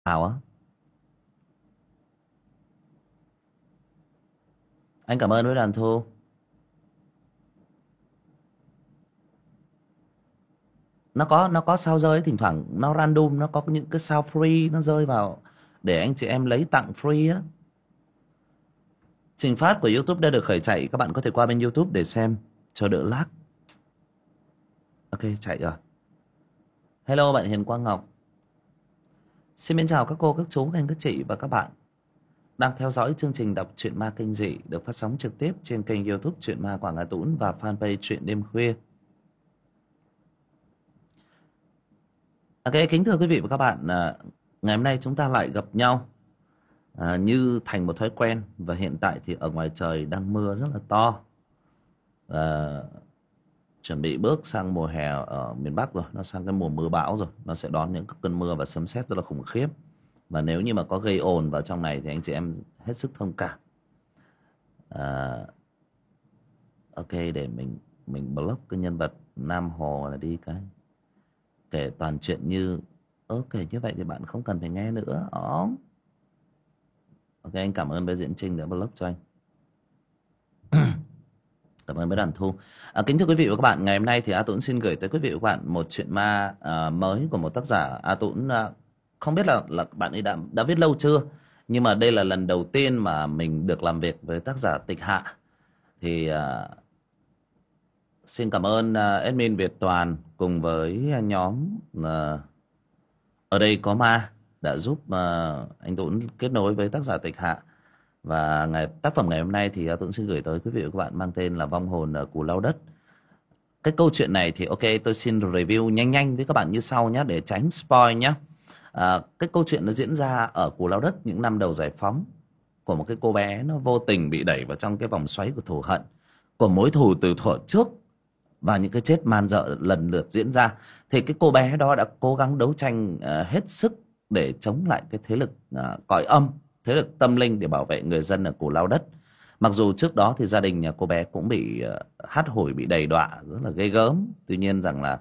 Hào á. Anh cảm ơn với đoàn thu. Nó có sao rơi, thỉnh thoảng nó random, nó có những cái sao free nó rơi vào để anh chị em lấy tặng free á. Trình phát của YouTube đã được khởi chạy, các bạn có thể qua bên YouTube để xem cho đỡ lag. Ok, chạy rồi. Hello bạn Hiền Quang Ngọc. Xin mến chào các cô, các chú, các anh, các chị và các bạn đang theo dõi chương trình đọc truyện ma kinh dị được phát sóng trực tiếp trên kênh YouTube Truyện Ma Quảng Hà Tũng và fanpage Truyện Đêm Khuya. Ok, kính thưa quý vị và các bạn, ngày hôm nay chúng ta lại gặp nhau như thành một thói quen, và hiện tại thì ở ngoài trời đang mưa rất là to. À, chuẩn bị bước sang mùa hè ở miền Bắc rồi, nó sang cái mùa mưa bão rồi, nó sẽ đón những cơn mưa và sấm sét rất là khủng khiếp. Và nếu như mà có gây ồn vào trong này thì anh chị em hết sức thông cảm. À, ok, để mình block cái nhân vật Nam Hồ là đi cái. Kể toàn chuyện như ok, như vậy thì bạn không cần phải nghe nữa. Ok, anh cảm ơn với Diễn Trinh đã block cho anh. Cảm ơn với đoàn thu. Kính thưa quý vị và các bạn, ngày hôm nay thì A Tũng xin gửi tới quý vị và các bạn một chuyện ma mới của một tác giả. A Tũng không biết là bạn ấy đã viết lâu chưa, nhưng mà đây là lần đầu tiên mà mình được làm việc với tác giả Tịch Hạ. Thì xin cảm ơn admin Việt Toàn cùng với nhóm Ở Đây Có Ma đã giúp anh Tũng kết nối với tác giả Tịch Hạ. Và tác phẩm ngày hôm nay thì Tuấn xin gửi tới quý vị và các bạn mang tên là Vong Hồn ở Cù Lao Đất. Cái câu chuyện này thì ok, tôi xin review nhanh nhanh với các bạn như sau nhé, để tránh spoil nhé. Cái câu chuyện nó diễn ra ở Cù Lao Đất những năm đầu giải phóng, của một cái cô bé nó vô tình bị đẩy vào trong cái vòng xoáy của thù hận, của mối thù từ thuở trước, và những cái chết man rợ lần lượt diễn ra. Thì cái cô bé đó đã cố gắng đấu tranh hết sức để chống lại cái thế lực cõi âm, thế lực tâm linh, để bảo vệ người dân ở Cù Lao Đất. Mặc dù trước đó thì gia đình nhà cô bé cũng bị hắt hủi, bị đầy đọa rất là ghê gớm. Tuy nhiên rằng là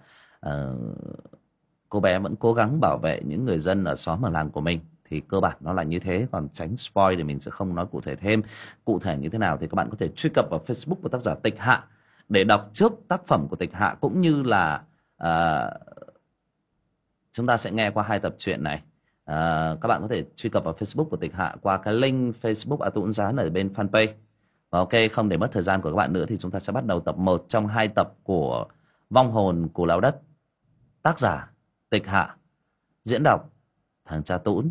cô bé vẫn cố gắng bảo vệ những người dân ở xóm ở làng của mình. Thì cơ bản nó là như thế. Còn tránh spoil thì mình sẽ không nói cụ thể thêm. Cụ thể như thế nào thì các bạn có thể truy cập vào Facebook của tác giả Tịch Hạ để đọc trước tác phẩm của Tịch Hạ, cũng như là chúng ta sẽ nghe qua 2 tập truyện này. Các bạn có thể truy cập vào Facebook của Tịch Hạ qua cái link Facebook A Tũng dán ở bên fanpage. Và ok, không để mất thời gian của các bạn nữa thì chúng ta sẽ bắt đầu tập 1 trong 2 tập của Vong Hồn Cù Lao Đất. Tác giả Tịch Hạ, diễn đọc thằng cha Tũng.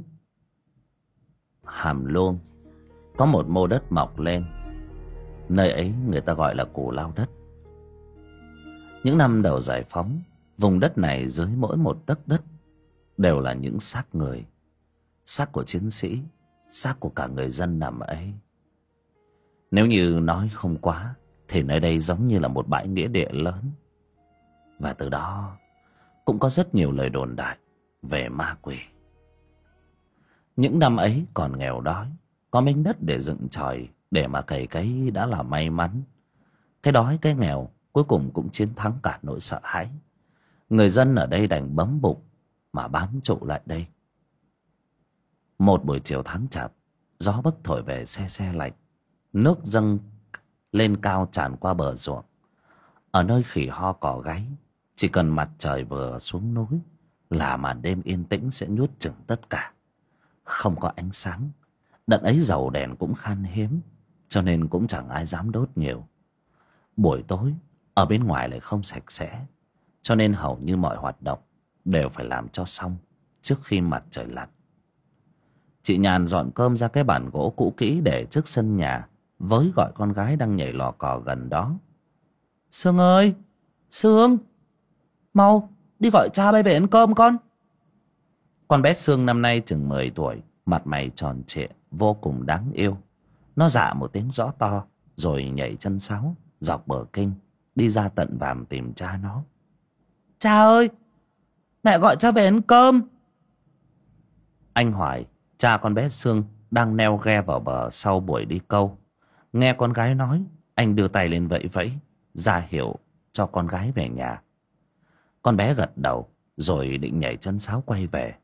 Hàm Luông có một mô đất mọc lên, nơi ấy người ta gọi là Cù Lao Đất. Những năm đầu giải phóng, vùng đất này dưới mỗi một tấc đất đều là những xác người, xác của chiến sĩ, xác của cả người dân nằm ấy. Nếu như nói không quá thì nơi đây giống như là một bãi nghĩa địa lớn. Và từ đó cũng có rất nhiều lời đồn đại về ma quỷ. Những năm ấy còn nghèo đói, có miếng đất để dựng chòi để mà cày cấy đã là may mắn. Cái đói cái nghèo cuối cùng cũng chiến thắng cả nỗi sợ hãi. Người dân ở đây đành bấm bụng mà bám trụ lại đây. Một buổi chiều tháng chạp, gió bấc thổi về se se lạnh, nước dâng lên cao tràn qua bờ ruộng. Ở nơi khỉ ho cò gáy, chỉ cần mặt trời vừa xuống núi là màn đêm yên tĩnh sẽ nuốt chửng tất cả. Không có ánh sáng, đợt ấy dầu đèn cũng khan hiếm, cho nên cũng chẳng ai dám đốt nhiều. Buổi tối ở bên ngoài lại không sạch sẽ, cho nên hầu như mọi hoạt động đều phải làm cho xong trước khi mặt trời lặn. Chị Nhàn dọn cơm ra cái bàn gỗ cũ kỹ để trước sân nhà, với gọi con gái đang nhảy lò cò gần đó. Sương ơi, Sương, mau đi gọi cha bay về ăn cơm con. Con bé Sương năm nay chừng 10 tuổi, mặt mày tròn trịa, vô cùng đáng yêu. Nó dạ một tiếng rõ to, rồi nhảy chân sáo dọc bờ kênh đi ra tận vàm tìm cha nó. Cha ơi, mẹ gọi cha về ăn cơm. Anh Hoài, cha con bé Sương, đang neo ghe vào bờ sau buổi đi câu. Nghe con gái nói, anh đưa tay lên vẫy vẫy, ra hiệu cho con gái về nhà. Con bé gật đầu, rồi định nhảy chân sáo quay về.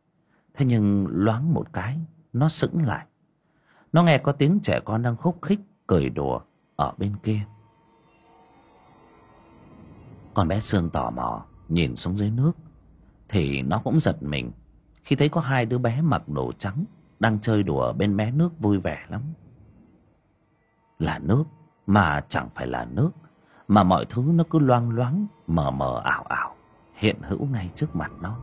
Thế nhưng loáng một cái, nó sững lại. Nó nghe có tiếng trẻ con đang khúc khích cười đùa ở bên kia. Con bé Sương tò mò nhìn xuống dưới nước, thì nó cũng giật mình khi thấy có hai đứa bé mặc đồ trắng đang chơi đùa bên mé nước vui vẻ lắm. Là nước mà chẳng phải là nước, mà mọi thứ nó cứ loang loáng, mờ mờ ảo ảo hiện hữu ngay trước mặt nó.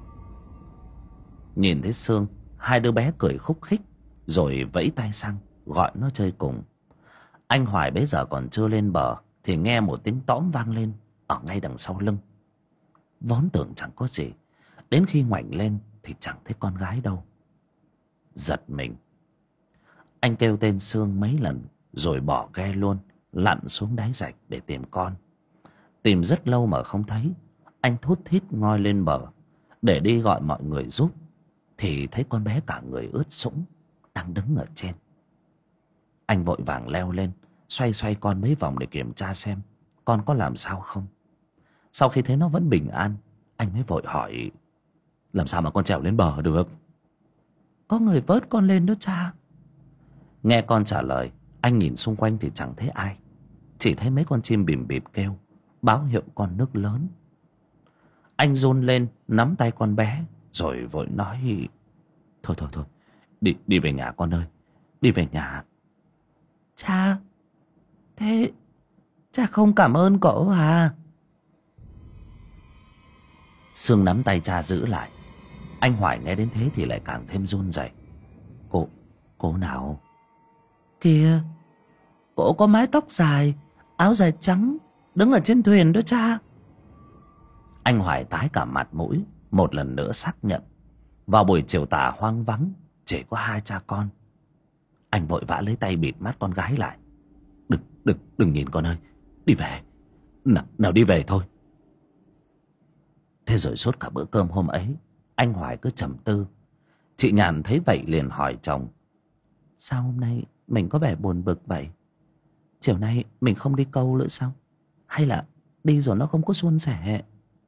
Nhìn thấy Sương, hai đứa bé cười khúc khích rồi vẫy tay sang gọi nó chơi cùng. Anh Hoài bấy giờ còn chưa lên bờ thì nghe một tiếng tõm vang lên ở ngay đằng sau lưng. Vốn tưởng chẳng có gì, đến khi ngoảnh lên thì chẳng thấy con gái đâu. Giật mình, anh kêu tên Sương mấy lần rồi bỏ ghe luôn, lặn xuống đáy rạch để tìm con. Tìm rất lâu mà không thấy. Anh thút thít ngoi lên bờ để đi gọi mọi người giúp, thì thấy con bé cả người ướt sũng đang đứng ở trên. Anh vội vàng leo lên, xoay xoay con mấy vòng để kiểm tra xem con có làm sao không. Sau khi thấy nó vẫn bình an, anh mới vội hỏi: làm sao mà con trèo lên bờ được? Có người vớt con lên đó cha. Nghe con trả lời, anh nhìn xung quanh thì chẳng thấy ai, chỉ thấy mấy con chim bìm bịp kêu báo hiệu con nước lớn. Anh run lên nắm tay con bé rồi vội nói: thôi thôi thôi, đi về nhà con ơi, đi về nhà. Cha, thế cha không cảm ơn cậu à? Sương nắm tay cha giữ lại. Anh Hoài nghe đến thế thì lại càng thêm run rẩy. Cô nào? Kìa, cô có mái tóc dài, áo dài trắng, đứng ở trên thuyền đó cha. Anh Hoài tái cả mặt mũi, một lần nữa xác nhận. Vào buổi chiều tà hoang vắng, chỉ có hai cha con. Anh vội vã lấy tay bịt mắt con gái lại. Đừng nhìn con ơi, đi về. Nào đi về thôi. Thế rồi suốt cả bữa cơm hôm ấy, anh Hoài cứ trầm tư. Chị Nhàn thấy vậy liền hỏi chồng: sao hôm nay mình có vẻ buồn bực vậy? Chiều nay mình không đi câu nữa sao? Hay là đi rồi nó không có suôn sẻ?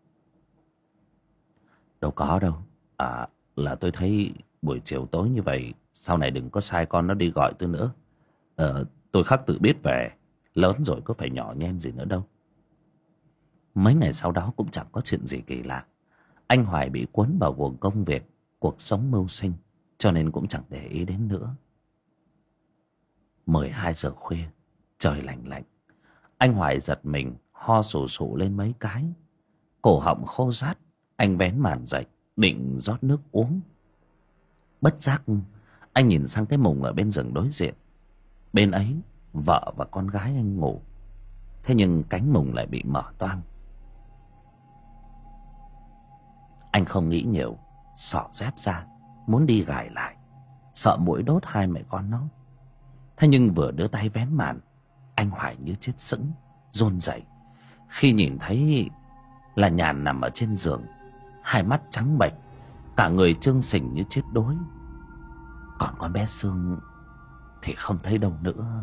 Đâu có đâu. Là tôi thấy buổi chiều tối như vậy, sau này đừng có sai con nó đi gọi tôi nữa. Tôi khắc tự biết về, lớn rồi có phải nhỏ nhen gì nữa đâu. Mấy ngày sau đó cũng chẳng có chuyện gì kỳ lạ. Anh Hoài bị cuốn vào guồng công việc, cuộc sống mưu sinh, cho nên cũng chẳng để ý đến nữa. 12 giờ khuya, trời lạnh lạnh. Anh Hoài giật mình, ho sù sụ lên mấy cái. Cổ họng khô rát, anh vén màn dậy, định rót nước uống. Bất giác, anh nhìn sang cái mùng ở bên giường đối diện. Bên ấy, vợ và con gái anh ngủ. Thế nhưng cánh mùng lại bị mở toang. Anh không nghĩ nhiều, xỏ dép ra, muốn đi gài lại, sợ muỗi đốt hai mẹ con nó. Thế nhưng vừa đưa tay vén màn, anh Hoài như chết sững, run rẩy khi nhìn thấy là Nhàn nằm ở trên giường, hai mắt trắng bệch, cả người chương sình như chết đuối. Còn con bé Sương thì không thấy đâu nữa.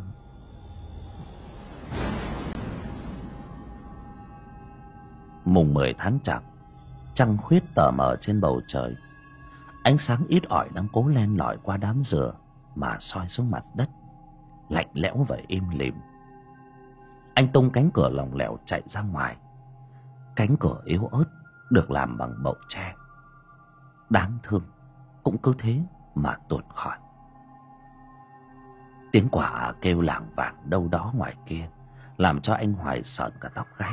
Mùng 10 tháng Chạp, trăng khuyết tờ mờ trên bầu trời. Ánh sáng ít ỏi đang cố len lỏi qua đám dừa mà soi xuống mặt đất, lạnh lẽo và im lìm. Anh tung cánh cửa lỏng lẻo chạy ra ngoài. Cánh cửa yếu ớt được làm bằng bậu tre, đáng thương cũng cứ thế mà tuột khỏi. Tiếng quả kêu lảng vảng đâu đó ngoài kia làm cho anh Hoài sởn cả tóc gáy.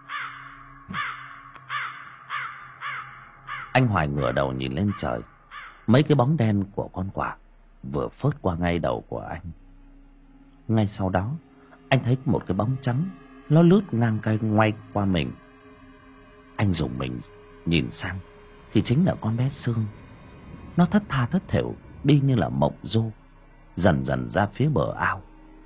Anh Hoài ngửa đầu nhìn lên trời. Mấy cái bóng đen của con quạ vừa phớt qua ngay đầu của anh. Ngay sau đó, anh thấy một cái bóng trắng, nó lướt ngang cây ngoay qua mình. Anh rùng mình nhìn sang thì chính là con bé Sương. Nó thất tha thất thểu đi như là mộng du, dần dần ra phía bờ ao.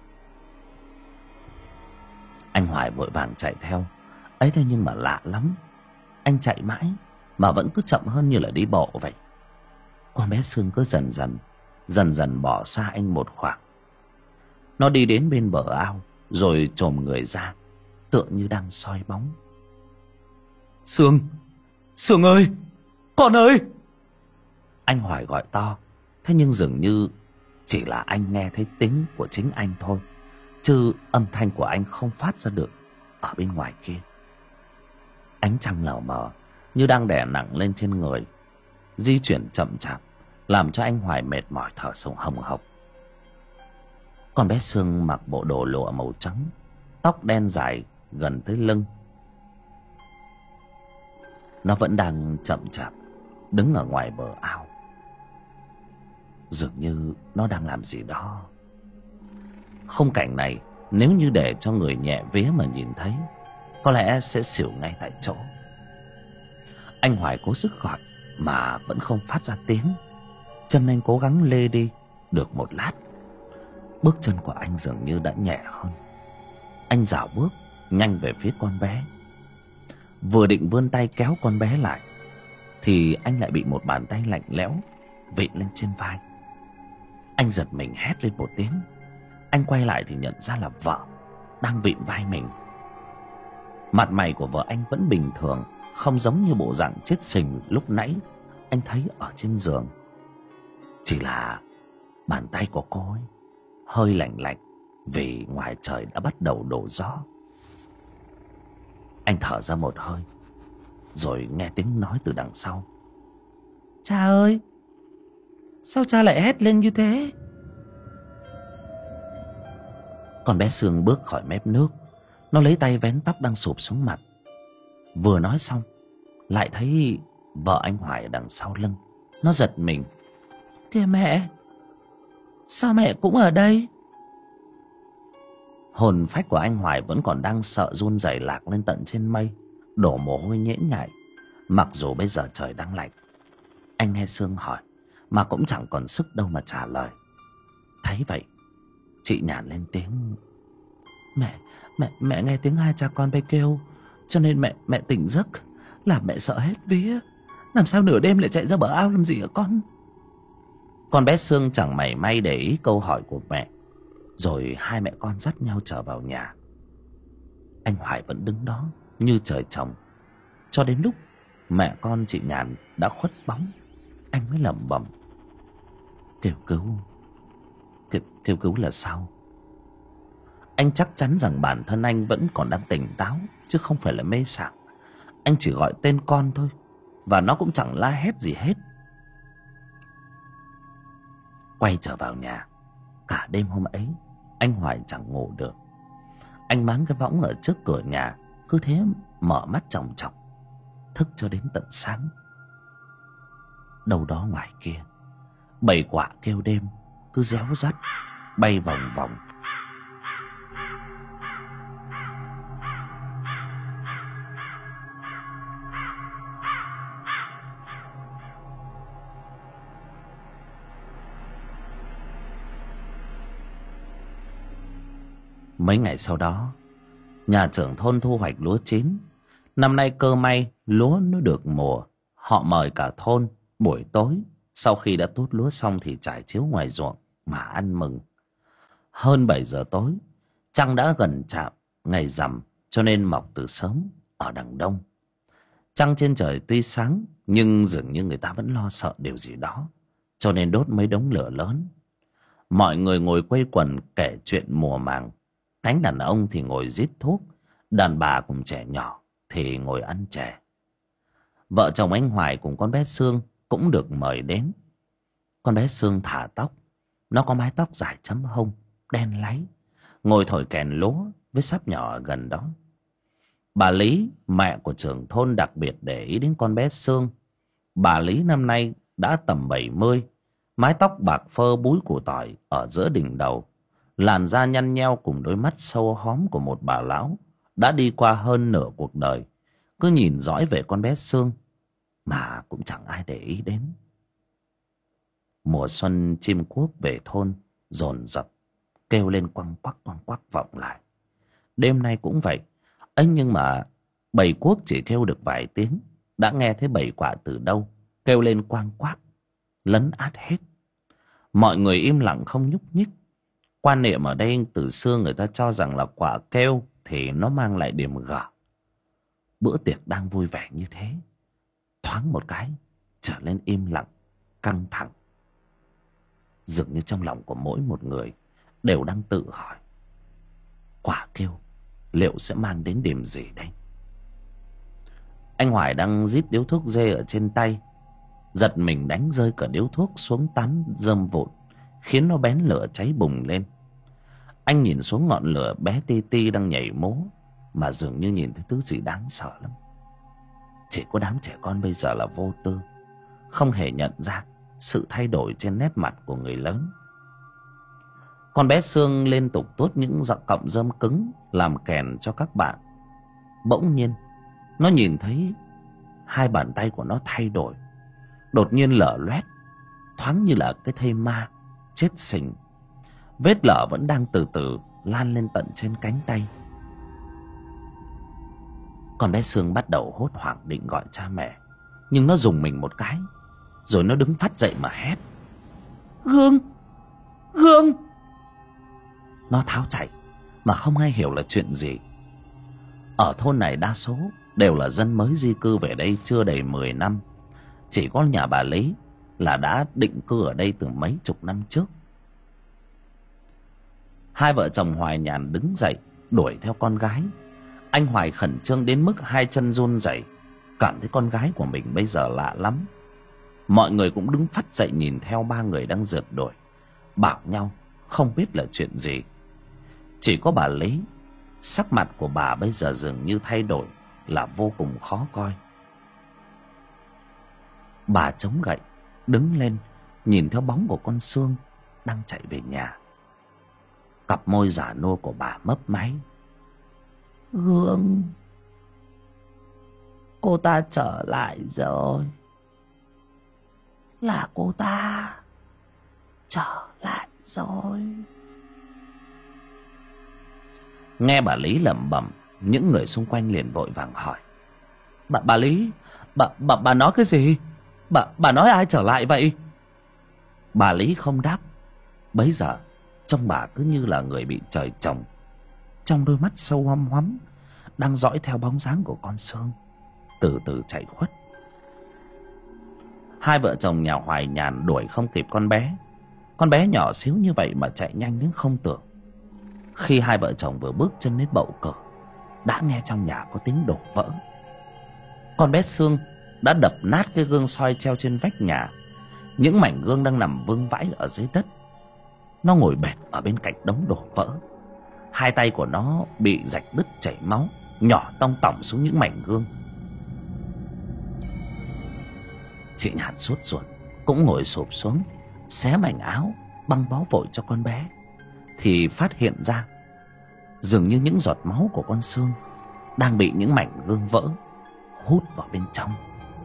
Anh Hoài vội vàng chạy theo. Ấy thế nhưng mà lạ lắm, anh chạy mãi mà vẫn cứ chậm hơn như là đi bộ vậy. Con bé Sương cứ dần dần bỏ xa anh một khoảng. Nó đi đến bên bờ ao rồi chồm người ra, tựa như đang soi bóng. Sương ơi, con ơi! Anh Hoài gọi to, thế nhưng dường như chỉ là anh nghe thấy tiếng của chính anh thôi, chứ âm thanh của anh không phát ra được ở bên ngoài kia. Ánh trăng lờ mờ như đang đè nặng lên trên người, di chuyển chậm chạp, làm cho anh Hoài mệt mỏi thở hồng hộc. Con bé Sương mặc bộ đồ lụa màu trắng, tóc đen dài gần tới lưng. Nó vẫn đang chậm chạp đứng ở ngoài bờ ao, dường như nó đang làm gì đó. Khung cảnh này nếu như để cho người nhẹ vía mà nhìn thấy, có lẽ sẽ xỉu ngay tại chỗ. Anh Hoài cố sức gọi mà vẫn không phát ra tiếng. Chân anh cố gắng lê đi được một lát, bước chân của anh dường như đã nhẹ hơn. Anh rảo bước nhanh về phía con bé. Vừa định vươn tay kéo con bé lại thì anh lại bị một bàn tay lạnh lẽo vịn lên trên vai. Anh giật mình hét lên một tiếng. Anh quay lại thì nhận ra là vợ đang vịn vai mình. Mặt mày của vợ anh vẫn bình thường, không giống như bộ dạng chết sình lúc nãy anh thấy ở trên giường. Chỉ là bàn tay của cô ấy hơi lạnh lạnh vì ngoài trời đã bắt đầu đổ gió. Anh thở ra một hơi, rồi nghe tiếng nói từ đằng sau: "Cha ơi, sao cha lại hét lên như thế?" Con bé Sương bước khỏi mép nước. Nó lấy tay vén tóc đang sụp xuống mặt. Vừa nói xong lại thấy vợ anh Hoài ở đằng sau lưng. Nó giật mình: "Kìa mẹ, sao mẹ cũng ở đây?" Hồn phách của anh Hoài vẫn còn đang sợ run rẩy lạc lên tận trên mây, đổ mồ hôi nhễ nhại. Mặc dù bây giờ trời đang lạnh, anh nghe Sương hỏi mà cũng chẳng còn sức đâu mà trả lời. Thấy vậy, chị Nhàn lên tiếng: Mẹ nghe tiếng hai cha con bay kêu, cho nên mẹ tỉnh giấc, làm mẹ sợ hết vía. Làm sao nửa đêm lại chạy ra bờ ao làm gì hả con?" Con bé Sương chẳng mảy may để ý câu hỏi của mẹ, rồi hai mẹ con dắt nhau trở vào nhà. Anh Hoài vẫn đứng đó như trời trồng, cho đến lúc mẹ con chị Nhàn đã khuất bóng, anh mới lẩm bẩm: Kêu cứu là sao? Anh chắc chắn rằng bản thân anh vẫn còn đang tỉnh táo, chứ không phải là mê sảng. Anh chỉ gọi tên con thôi, và nó cũng chẳng la hét gì hết. Quay trở vào nhà, cả đêm hôm ấy anh Hoài chẳng ngủ được. Anh mang cái võng ở trước cửa nhà, cứ thế mở mắt chòng chọc, thức cho đến tận sáng. Đâu đó ngoài kia, bầy quạ kêu đêm cứ réo rắt bay vòng vòng. Mấy ngày sau đó, nhà trưởng thôn thu hoạch lúa chín. Năm nay cơ may lúa nó được mùa. Họ mời cả thôn buổi tối sau khi đã tuốt lúa xong thì trải chiếu ngoài ruộng mà ăn mừng. Hơn 7 giờ tối, trăng đã gần chạm ngày rằm, cho nên mọc từ sớm ở đằng đông. Trăng trên trời tuy sáng, nhưng dường như người ta vẫn lo sợ điều gì đó, cho nên đốt mấy đống lửa lớn. Mọi người ngồi quây quần kể chuyện mùa màng. Cánh đàn ông thì ngồi rít thuốc, đàn bà cùng trẻ nhỏ thì ngồi ăn chè. Vợ chồng anh Hoài cùng con bé Sương cũng được mời đến. Con bé Sương thả tóc, nó có mái tóc dài chấm hông, đen láy, ngồi thổi kèn lúa với sắp nhỏ ở gần đó. Bà Lý, mẹ của trưởng thôn, đặc biệt để ý đến con bé Sương. Bà Lý năm nay đã tầm 70, mái tóc bạc phơ búi củ tỏi ở giữa đỉnh đầu, làn da nhăn nheo cùng đôi mắt sâu hóm của một bà lão đã đi qua hơn nửa cuộc đời, cứ nhìn dõi về con bé Sương mà cũng chẳng ai để ý đến. Mùa xuân chim cuốc về thôn dồn dập kêu lên quăng quắc vọng lại. Đêm nay cũng vậy ấy, nhưng mà bầy cuốc chỉ kêu được vài tiếng đã nghe thấy bầy quạ từ đâu kêu lên quang quác lấn át hết. Mọi người im lặng không nhúc nhích. Quan niệm ở đây từ xưa người ta cho rằng là quạ kêu thì nó mang lại điểm gở. Bữa tiệc đang vui vẻ như thế, thoáng một cái trở lên im lặng căng thẳng. Dường như trong lòng của mỗi một người đều đang tự hỏi, quả kêu liệu sẽ mang đến điểm gì đây. Anh Hoài đang rít điếu thuốc dê ở trên tay, giật mình đánh rơi cả điếu thuốc xuống tán rơm vụn, khiến nó bén lửa cháy bùng lên. Anh nhìn xuống ngọn lửa bé ti ti đang nhảy múa, mà dường như nhìn thấy thứ gì đáng sợ lắm. Chỉ có đám trẻ con bây giờ là vô tư, không hề nhận ra sự thay đổi trên nét mặt của người lớn. Con bé Sương liên tục tuốt những cọng rơm cứng làm kèn cho các bạn. Bỗng nhiên nó nhìn thấy hai bàn tay của nó thay đổi, đột nhiên lở loét, thoáng như là cái thây ma chết sình. Vết lở vẫn đang từ từ lan lên tận trên cánh tay. Con bé Sương bắt đầu hốt hoảng định gọi cha mẹ, nhưng nó rùng mình một cái, rồi nó đứng phắt dậy mà hét: Hương! Hương! Nó tháo chạy mà không ai hiểu là chuyện gì. Ở thôn này đa số đều là dân mới di cư về đây chưa đầy 10 năm. Chỉ có nhà bà Lý là đã định cư ở đây từ mấy chục năm trước. Hai vợ chồng Hoài Nhàn đứng dậy đuổi theo con gái. Anh Hoài khẩn trương đến mức hai chân run rẩy, cảm thấy con gái của mình bây giờ lạ lắm. Mọi người cũng đứng phắt dậy nhìn theo ba người đang rượt đuổi, bảo nhau không biết là chuyện gì. Chỉ có bà Lý, sắc mặt của bà bây giờ dường như thay đổi, là vô cùng khó coi. Bà chống gậy đứng lên, nhìn theo bóng của con Sương đang chạy về nhà. Cặp môi già nua của bà mấp máy: Hương, cô ta trở lại rồi. Là cô ta trở lại rồi. Nghe bà Lý lẩm bẩm, những người xung quanh liền vội vàng hỏi: Bà Lý, bà nói cái gì? Bà nói ai trở lại vậy? Bà Lý không đáp. Bấy giờ trông bà cứ như là người bị trời trồng, trong đôi mắt sâu hoăm hoắm đang dõi theo bóng dáng của con Sương từ từ chạy khuất. Hai vợ chồng nhà Hoài Nhàn đuổi không kịp con bé. Con bé nhỏ xíu như vậy mà chạy nhanh đến không tưởng. Khi hai vợ chồng vừa bước chân đến bậu cửa, đã nghe trong nhà có tiếng đổ vỡ. Con bé Sương đã đập nát cái gương soi treo trên vách nhà. Những mảnh gương đang nằm vương vãi ở dưới đất. Nó ngồi bệt ở bên cạnh đống đổ vỡ. Hai tay của nó bị rạch đứt chảy máu, nhỏ tong tỏng xuống những mảnh gương. Chị Nhàn sốt ruột cũng ngồi xổm xuống, xé mảnh áo băng bó vội cho con bé, thì phát hiện ra dường như những giọt máu của con Sương đang bị những mảnh gương vỡ hút vào bên trong.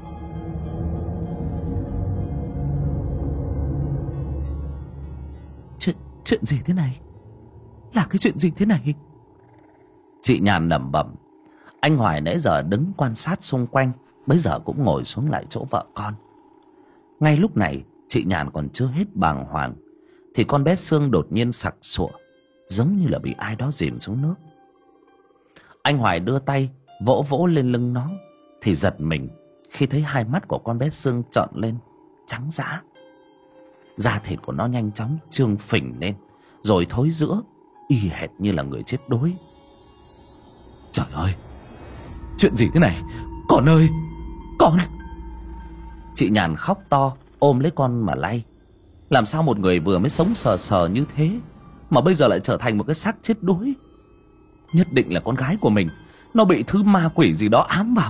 Chuyện gì thế này? Là cái chuyện gì thế này? Chị Nhàn lẩm bẩm. Anh Hoài nãy giờ đứng quan sát xung quanh, bây giờ cũng ngồi xuống lại chỗ vợ con. Ngay lúc này chị Nhàn còn chưa hết bàng hoàng, thì con bé Sương đột nhiên sặc sụa, giống như là bị ai đó dìm xuống nước. Anh Hoài đưa tay vỗ vỗ lên lưng nó, thì giật mình khi thấy hai mắt của con bé Sương trợn lên trắng dã. Da thịt của nó nhanh chóng trương phình lên, rồi thối rữa y hệt như là người chết đuối. Trời ơi, chuyện gì thế này? Con ơi, con! Chị Nhàn khóc to ôm lấy con mà lay. Làm sao một người vừa mới sống sờ sờ như thế mà bây giờ lại trở thành một cái xác chết đuối? Nhất định là con gái của mình nó bị thứ ma quỷ gì đó ám vào.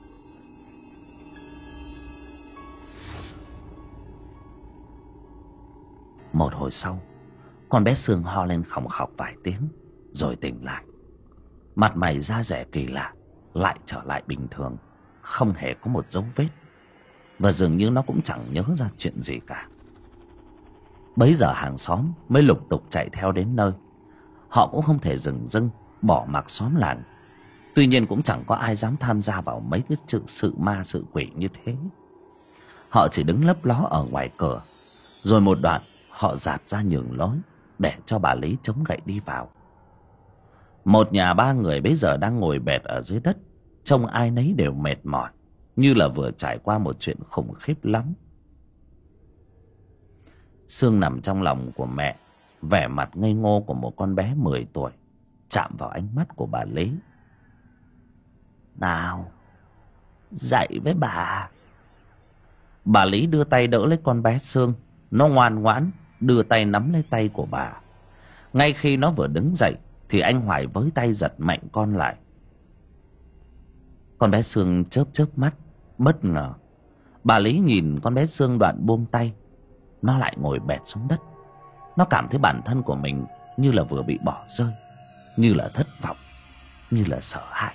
Một hồi sau, con bé Sương ho lên khòng khọc vài tiếng rồi tỉnh lại. Mặt mày da dẻ kỳ lạ lại trở lại bình thường, không hề có một dấu vết, và dường như nó cũng chẳng nhớ ra chuyện gì cả. Bấy giờ hàng xóm mới lục tục chạy theo đến nơi. Họ cũng không thể dừng dưng bỏ mặc xóm làng. Tuy nhiên cũng chẳng có ai dám tham gia vào mấy cái sự ma sự quỷ như thế. Họ chỉ đứng lấp ló ở ngoài cửa, rồi một đoạn họ dạt ra nhường lối để cho bà Lý chống gậy đi vào. Một nhà ba người bấy giờ đang ngồi bệt ở dưới đất, trông ai nấy đều mệt mỏi, như là vừa trải qua một chuyện khủng khiếp lắm. Sương nằm trong lòng của mẹ, vẻ mặt ngây ngô của một con bé 10 tuổi chạm vào ánh mắt của bà Lý. Nào, dậy với bà. Bà Lý đưa tay đỡ lấy con bé Sương. Nó ngoan ngoãn đưa tay nắm lấy tay của bà. Ngay khi nó vừa đứng dậy thì anh Hoài với tay giật mạnh con lại. Con bé Sương chớp chớp mắt bất ngờ. Bà Lý nhìn con bé Sương đoạn buông tay, nó lại ngồi bệt xuống đất. Nó cảm thấy bản thân của mình như là vừa bị bỏ rơi, như là thất vọng, như là sợ hãi.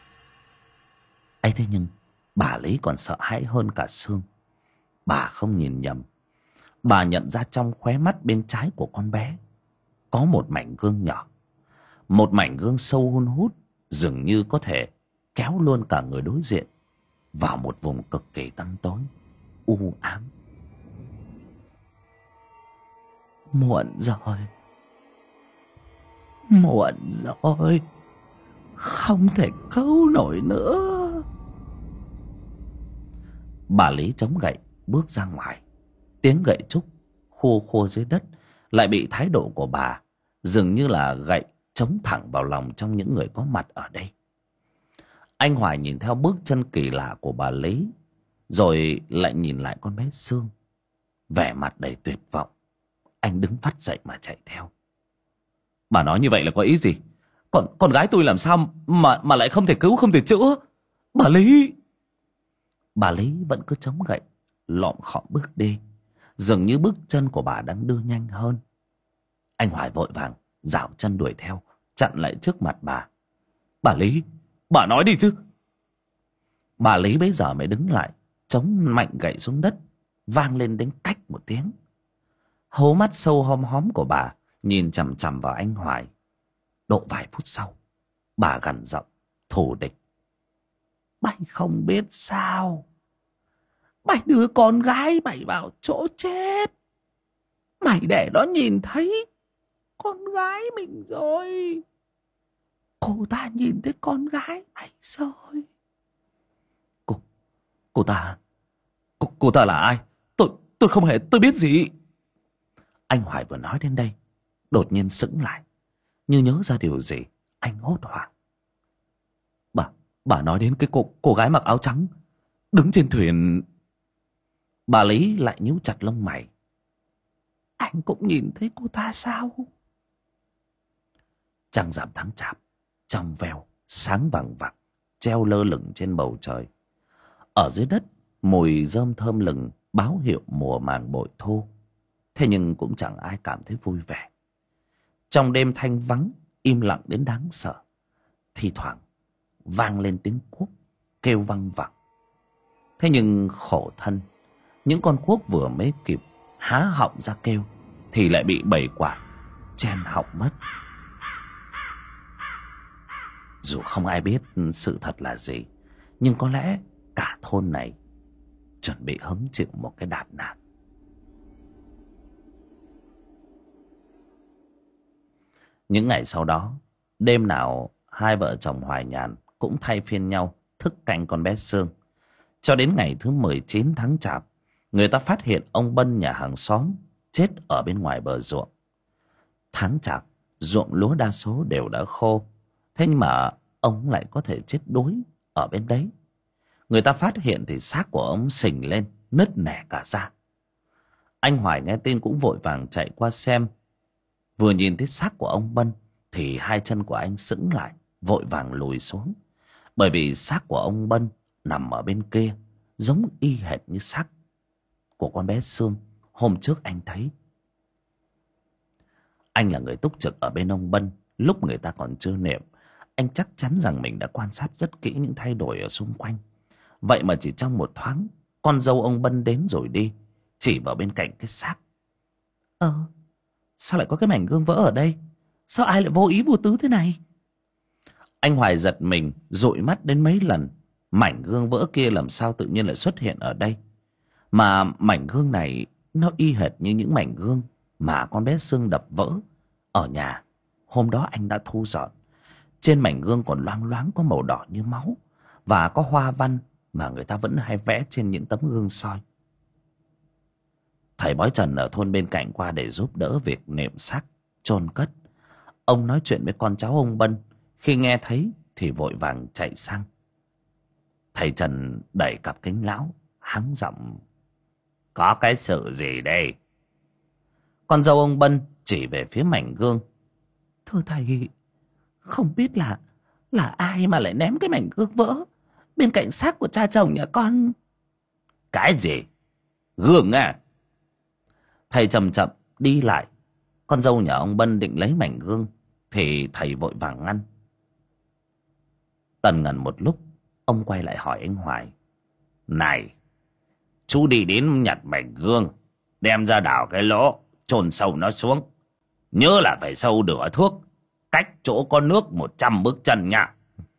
ấy thế nhưng bà Lý còn sợ hãi hơn cả Sương. Bà không nhìn nhầm. Bà nhận ra trong khóe mắt bên trái của con bé có một mảnh gương nhỏ. Một mảnh gương sâu hun hút, dường như có thể kéo luôn cả người đối diện vào một vùng cực kỳ tăm tối, u ám. Muộn rồi. Muộn rồi. Không thể cứu nổi nữa. Bà Lý chống gậy bước ra ngoài. Tiếng gậy trúc khua khua dưới đất lại bị thái độ của bà dường như là gậy chống thẳng vào lòng trong những người có mặt ở đây. Anh Hoài nhìn theo bước chân kỳ lạ của bà Lý, rồi lại nhìn lại con bé Sương, vẻ mặt đầy tuyệt vọng. Anh đứng phắt dậy mà chạy theo. Bà nói như vậy là có ý gì? Con gái tôi làm sao mà lại không thể cứu, không thể chữa? Bà Lý! Bà Lý vẫn cứ chống gậy lọm khọm bước đi, dường như bước chân của bà đang đưa nhanh hơn. Anh Hoài vội vàng dạo chân đuổi theo, chặn lại trước mặt bà. Bà Lý, bà nói đi chứ. Bà Lý bấy giờ mới đứng lại, chống mạnh gậy xuống đất, vang lên đến cách một tiếng. Hố mắt sâu hom hóm của bà nhìn chằm chằm vào anh Hoài. Độ vài phút sau, bà gằn giọng thù địch. Mày không biết sao? Mày đưa con gái mày vào chỗ chết. Mày để nó nhìn thấy con gái mình rồi. Cô ta nhìn thấy con gái mày rồi. Cô ta là ai? Tôi không hề tôi biết gì. Anh Hoài vừa nói đến đây, đột nhiên sững lại, như nhớ ra điều gì. Anh hốt hoảng. Bà nói đến cái cô gái mặc áo trắng đứng trên thuyền. Bà Lý lại nhíu chặt lông mày. Anh cũng nhìn thấy cô ta sao? Trăng rằm tháng chạp trong veo sáng vằng vặc treo lơ lửng trên bầu trời. Ở dưới đất mùi rơm thơm lừng báo hiệu mùa màng bội thu. Thế nhưng cũng chẳng ai cảm thấy vui vẻ. Trong đêm thanh vắng im lặng đến đáng sợ, thi thoảng vang lên tiếng cuốc kêu văng vẳng. Thế nhưng khổ thân, những con cuốc vừa mới kịp há họng ra kêu thì lại bị bầy quả chen họng mất. Dù không ai biết sự thật là gì, nhưng có lẽ cả thôn này chuẩn bị hứng chịu một cái đại nạn. Những ngày sau đó, đêm nào hai vợ chồng Hoài Nhàn cũng thay phiên nhau thức canh con bé Sương. Cho đến ngày thứ 19 tháng chạp, người ta phát hiện ông Bân nhà hàng xóm chết ở bên ngoài bờ ruộng. Tháng chạp, ruộng lúa đa số đều đã khô. Thế nhưng mà ông lại có thể chết đuối ở bên đấy. Người ta phát hiện thì xác của ông sình lên, nứt nẻ cả ra. Anh Hoài nghe tin cũng vội vàng chạy qua xem. Vừa nhìn thấy xác của ông Bân thì hai chân của anh sững lại, vội vàng lùi xuống. Bởi vì xác của ông Bân nằm ở bên kia, giống y hệt như xác của con bé Sương hôm trước anh thấy. Anh là người túc trực ở bên ông Bân lúc người ta còn chưa niệm. Anh chắc chắn rằng mình đã quan sát rất kỹ những thay đổi ở xung quanh. Vậy mà chỉ trong một thoáng, con dâu ông Bân đến rồi đi, chỉ vào bên cạnh cái xác. Sao lại có cái mảnh gương vỡ ở đây? Sao ai lại vô ý vô tứ thế này? Anh Hoài giật mình, dụi mắt đến mấy lần. Mảnh gương vỡ kia làm sao tự nhiên lại xuất hiện ở đây? Mà mảnh gương này nó y hệt như những mảnh gương mà con bé Sương đập vỡ ở nhà hôm đó anh đã thu dọn. Trên mảnh gương còn loang loáng có màu đỏ như máu, và có hoa văn mà người ta vẫn hay vẽ trên những tấm gương soi. Thầy bói Trần ở thôn bên cạnh qua để giúp đỡ việc nệm xác chôn cất. Ông nói chuyện với con cháu ông Bân, khi nghe thấy thì vội vàng chạy sang. Thầy Trần đẩy cặp kính lão, hắng giọng: "Có cái sự gì đây?" Con dâu ông Bân chỉ về phía mảnh gương: "Thưa thầy, không biết là ai mà lại ném cái mảnh gương vỡ bên cạnh xác của cha chồng nhà con." "Cái gì? Gương à?" Thầy chậm chậm đi lại. Con dâu nhà ông Bân định lấy mảnh gương thì thầy vội vàng ngăn. Tần ngần một lúc, ông quay lại hỏi anh Hoài: "Này, chú đi đến nhặt mảnh gương, đem ra đào cái lỗ, chôn sâu nó xuống. Nhớ là phải sâu nửa thước, cách chỗ có nước 100 bước chân nha."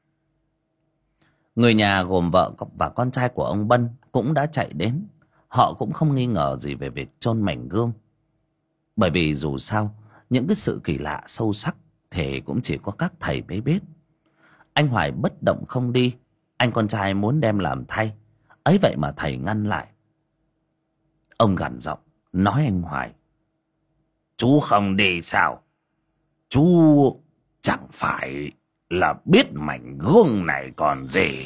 Người nhà gồm vợ và con trai của ông Bân cũng đã chạy đến. Họ cũng không nghi ngờ gì về việc chôn mảnh gương, bởi vì dù sao những cái sự kỳ lạ sâu sắc thì cũng chỉ có các thầy mới biết. Anh Hoài bất động không đi. Anh con trai muốn đem làm thay, ấy vậy mà thầy ngăn lại. Ông gằn giọng nói anh Hoài: "Chú không đi sao? Chú chẳng phải là biết mảnh gương này còn gì?"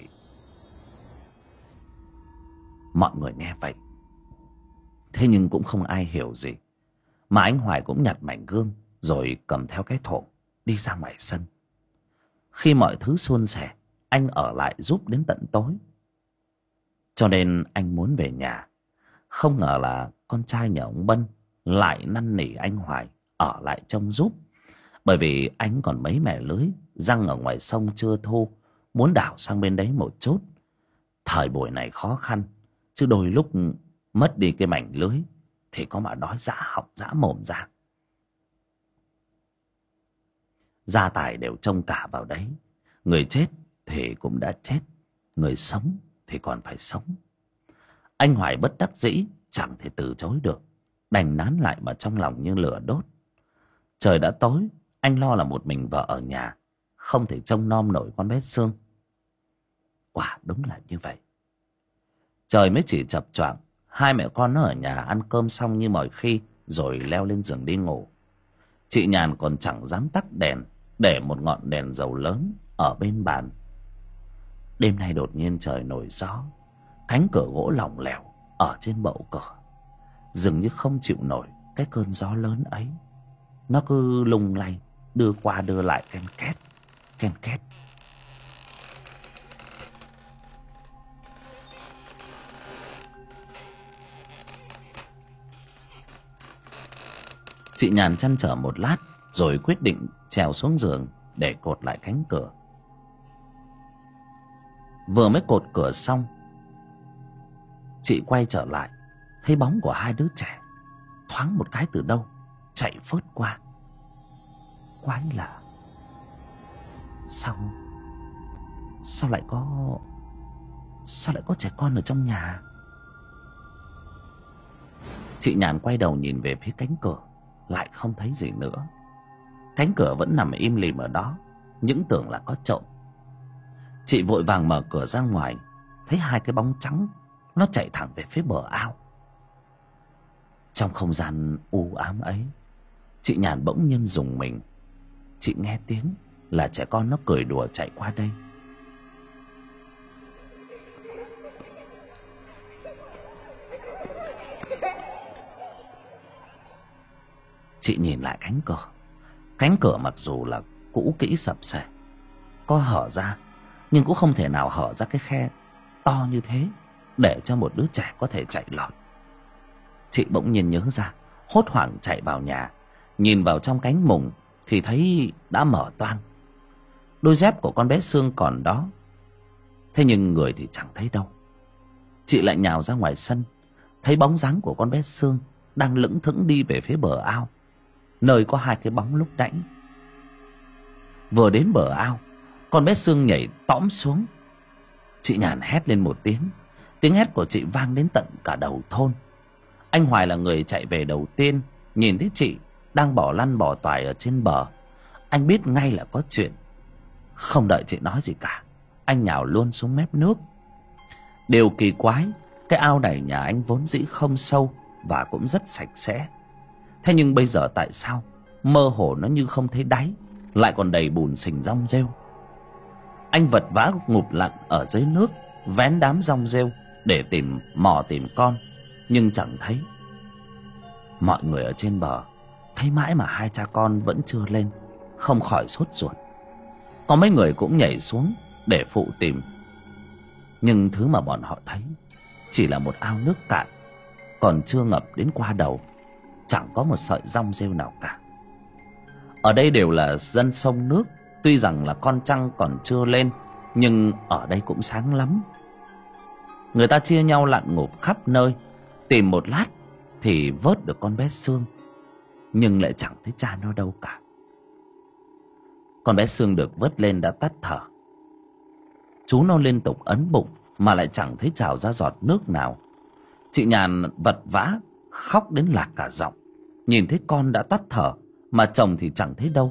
Mọi người nghe vậy, thế nhưng cũng không ai hiểu gì. Mà anh Hoài cũng nhặt mảnh gương rồi cầm theo cái thổ đi ra ngoài sân. Khi mọi thứ suôn sẻ, anh ở lại giúp đến tận tối. Cho nên anh muốn về nhà. Không ngờ là con trai nhà ông Bân lại năn nỉ anh Hoài ở lại trông giúp, bởi vì anh còn mấy mẻ lưới giăng ở ngoài sông chưa thu, muốn đảo sang bên đấy một chút. Thời buổi này khó khăn, chứ đôi lúc mất đi cái mảnh lưới thì có mà đói dã họng dã mồm ra. Gia tài đều trông cả vào đấy. Người chết thì cũng đã chết, người sống thì còn phải sống. Anh Hoài bất đắc dĩ, chẳng thể từ chối được, đành nán lại mà trong lòng như lửa đốt. Trời đã tối, anh lo là một mình vợ ở nhà, không thể trông nom nổi con bé Sương. Quả đúng là như vậy. Trời mới chỉ chập choạng, hai mẹ con nó ở nhà ăn cơm xong như mọi khi rồi leo lên giường đi ngủ. Chị Nhàn còn chẳng dám tắt đèn, để một ngọn đèn dầu lớn ở bên bàn. Đêm nay đột nhiên trời nổi gió, cánh cửa gỗ lỏng lẻo ở trên bậu cửa dường như không chịu nổi cái cơn gió lớn ấy. Nó cứ lung lay, đưa qua đưa lại, ken két, ken két. Chị Nhàn trăn trở một lát rồi quyết định trèo xuống giường để cột lại cánh cửa. Vừa mới cột cửa xong, chị quay trở lại, thấy bóng của hai đứa trẻ thoáng một cái từ đâu chạy phớt qua. Quái lạ, sao lại có trẻ con ở trong nhà? Chị Nhàn quay đầu nhìn về phía cánh cửa, lại không thấy gì nữa. Cánh cửa vẫn nằm im lìm ở đó, những tưởng là có trộm. Chị vội vàng mở cửa ra ngoài, thấy hai cái bóng trắng nó chạy thẳng về phía bờ ao. Trong không gian u ám ấy, chị Nhàn bỗng nhiên rùng mình. Chị nghe tiếng là trẻ con nó cười đùa chạy qua đây. Chị nhìn lại cánh cửa. Cánh cửa mặc dù là cũ kỹ sập sệ, có hở ra, nhưng cũng không thể nào hở ra cái khe to như thế để cho một đứa trẻ có thể chạy lọt. Chị bỗng nhiên nhớ ra, hốt hoảng chạy vào nhà, nhìn vào trong cánh mùng thì thấy đã mở toang. Đôi dép của con bé Sương còn đó, thế nhưng người thì chẳng thấy đâu. Chị lại nhào ra ngoài sân, thấy bóng dáng của con bé Sương đang lững thững đi về phía bờ ao, nơi có hai cái bóng lúc nãy. Vừa đến bờ ao, con bé Sương nhảy tõm xuống. Chị Nhàn hét lên một tiếng. Tiếng hét của chị vang đến tận cả đầu thôn. Anh Hoài là người chạy về đầu tiên, nhìn thấy chị đang bỏ lăn bỏ toài ở trên bờ, anh biết ngay là có chuyện. Không đợi chị nói gì cả, anh nhào luôn xuống mép nước. Điều kỳ quái, cái ao này nhà anh vốn dĩ không sâu, và cũng rất sạch sẽ. Thế nhưng bây giờ tại sao mơ hồ nó như không thấy đáy, lại còn đầy bùn sình rong rêu? Anh vật vã ngụp lặn ở dưới nước, vén đám rong rêu để tìm con, nhưng chẳng thấy. Mọi người ở trên bờ thấy mãi mà hai cha con vẫn chưa lên, không khỏi sốt ruột. Có mấy người cũng nhảy xuống để phụ tìm, nhưng thứ mà bọn họ thấy chỉ là một ao nước cạn, còn chưa ngập đến qua đầu, chẳng có một sợi rong rêu nào cả. Ở đây đều là dân sông nước, tuy rằng là con trăng còn chưa lên, nhưng ở đây cũng sáng lắm. Người ta chia nhau lặn ngụp khắp nơi, tìm một lát thì vớt được con bé Sương, nhưng lại chẳng thấy cha nó đâu cả. Con bé Sương được vớt lên đã tắt thở. Chú nó liên tục ấn bụng mà lại chẳng thấy trào ra giọt nước nào. Chị Nhàn vật vã khóc đến lạc cả giọng. Nhìn thấy con đã tắt thở mà chồng thì chẳng thấy đâu.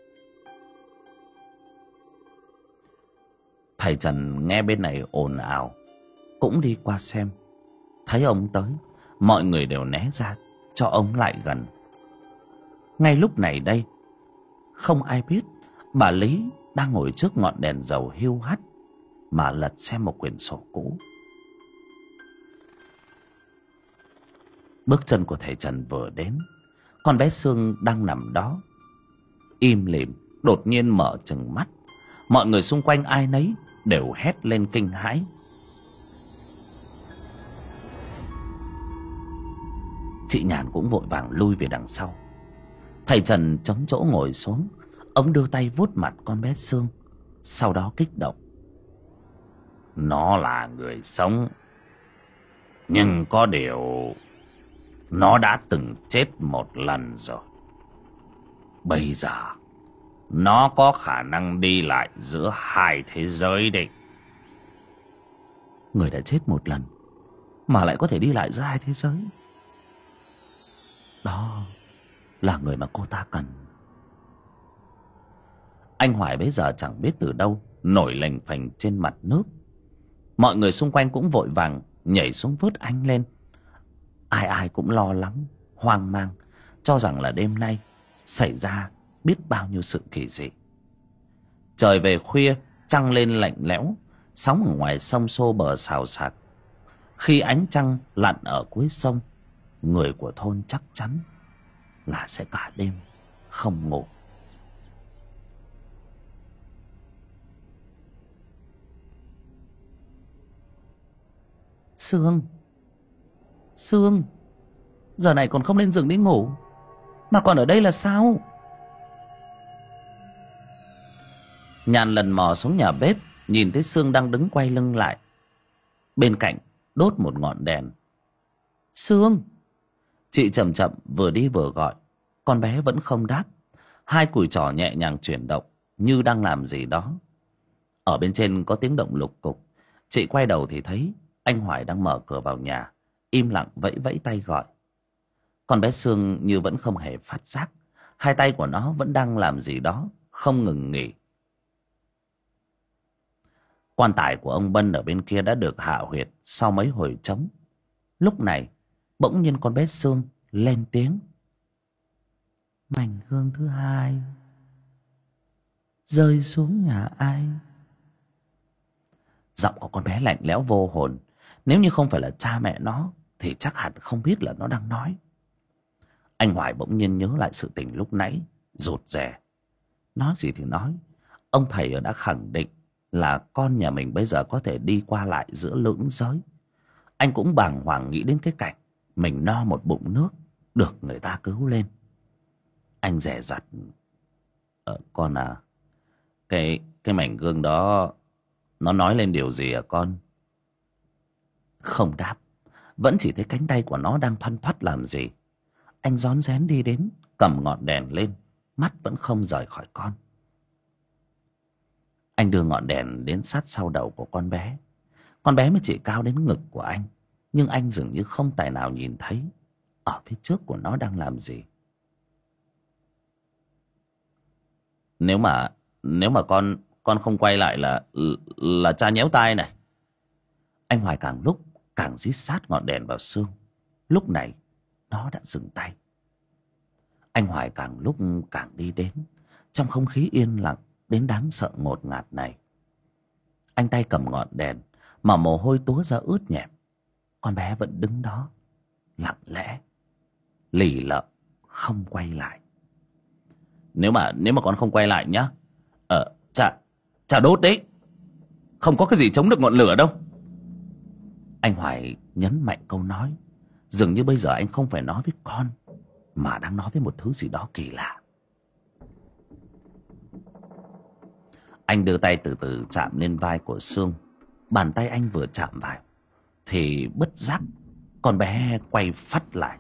Thầy Trần nghe bên này ồn ào cũng đi qua xem. Thấy ông tới, mọi người đều né ra cho ông lại gần. Ngay lúc này đây, không ai biết bà Lý đang ngồi trước ngọn đèn dầu hiu hắt mà lật xem một quyển sổ cũ. Bước chân của thầy Trần vừa đến, con bé Sương đang nằm đó im lìm đột nhiên mở trừng mắt. Mọi người xung quanh ai nấy đều hét lên kinh hãi. Chị Nhàn cũng vội vàng lui về đằng sau. Thầy Trần chống chỗ ngồi xuống, ông đưa tay vuốt mặt con bé Sương, sau đó kích động: Nó là người sống, nhưng có điều nó đã từng chết một lần rồi. Bây giờ nó có khả năng đi lại giữa hai thế giới đấy. Người đã chết một lần mà lại có thể đi lại giữa hai thế giới, đó là người mà cô ta cần. Anh Hoài bấy giờ chẳng biết từ đâu nổi lềnh phềnh trên mặt nước. Mọi người xung quanh cũng vội vàng nhảy xuống vớt anh lên. Ai ai cũng lo lắng, hoang mang, cho rằng là đêm nay xảy ra biết bao nhiêu sự kỳ dị. Trời về khuya, trăng lên lạnh lẽo, sóng ở ngoài sông xô bờ xào xạc. Khi ánh trăng lặn ở cuối sông, người của thôn chắc chắn là sẽ cả đêm không ngủ. Sương, Sương, giờ này còn không lên giường đi ngủ mà còn ở đây là sao? Nhàn lần mò xuống nhà bếp, nhìn thấy Sương đang đứng quay lưng lại, bên cạnh đốt một ngọn đèn. Sương! Chị chậm chậm vừa đi vừa gọi. Con bé vẫn không đáp. Hai cùi trỏ nhẹ nhàng chuyển động như đang làm gì đó. Ở bên trên có tiếng động lục cục. Chị quay đầu thì thấy anh Hoài đang mở cửa vào nhà, im lặng vẫy vẫy tay gọi. Con bé Sương như vẫn không hề phát giác. Hai tay của nó vẫn đang làm gì đó không ngừng nghỉ. Quan tài của ông Bân ở bên kia đã được hạ huyệt sau mấy hồi trống. Lúc này bỗng nhiên con bé Sương lên tiếng: Mảnh hương thứ hai rơi xuống nhà ai? Giọng của con bé lạnh lẽo vô hồn. Nếu như không phải là cha mẹ nó thì chắc hẳn không biết là nó đang nói. Anh Hoài bỗng nhiên nhớ lại sự tình lúc nãy, rụt rè. Nói gì thì nói, ông thầy đã khẳng định là con nhà mình bây giờ có thể đi qua lại giữa lưỡng giới. Anh cũng bàng hoàng nghĩ đến cái cảnh mình no một bụng nước được người ta cứu lên. Anh dè dặt: Con à, cái mảnh gương đó nó nói lên điều gì à con? Không đáp, vẫn chỉ thấy cánh tay của nó đang thoăn thoắt làm gì. Anh rón rén đi đến, cầm ngọn đèn lên, mắt vẫn không rời khỏi con. Anh đưa ngọn đèn đến sát sau đầu của con bé. Con bé mới chỉ cao đến ngực của anh, nhưng anh dường như không tài nào nhìn thấy ở phía trước của nó đang làm gì. Nếu mà con không quay lại là cha nhéo tai này. Anh Hoài càng lúc càng dít sát ngọn đèn vào Sương. Lúc này nó đã dừng tay. Anh Hoài càng lúc càng đi đến trong không khí yên lặng đến đáng sợ ngột ngạt này. Anh tay cầm ngọn đèn mà mồ hôi túa ra ướt nhẹp. Con bé vẫn đứng đó lặng lẽ, lì lợm, không quay lại. Nếu mà con không quay lại nhá, chả đốt đấy, không có cái gì chống được ngọn lửa đâu. Anh Hoài nhấn mạnh câu nói, dường như bây giờ anh không phải nói với con mà đang nói với một thứ gì đó kỳ lạ. Anh đưa tay từ từ chạm lên vai của Sương. Bàn tay anh vừa chạm vào thì bất giác con bé quay phắt lại.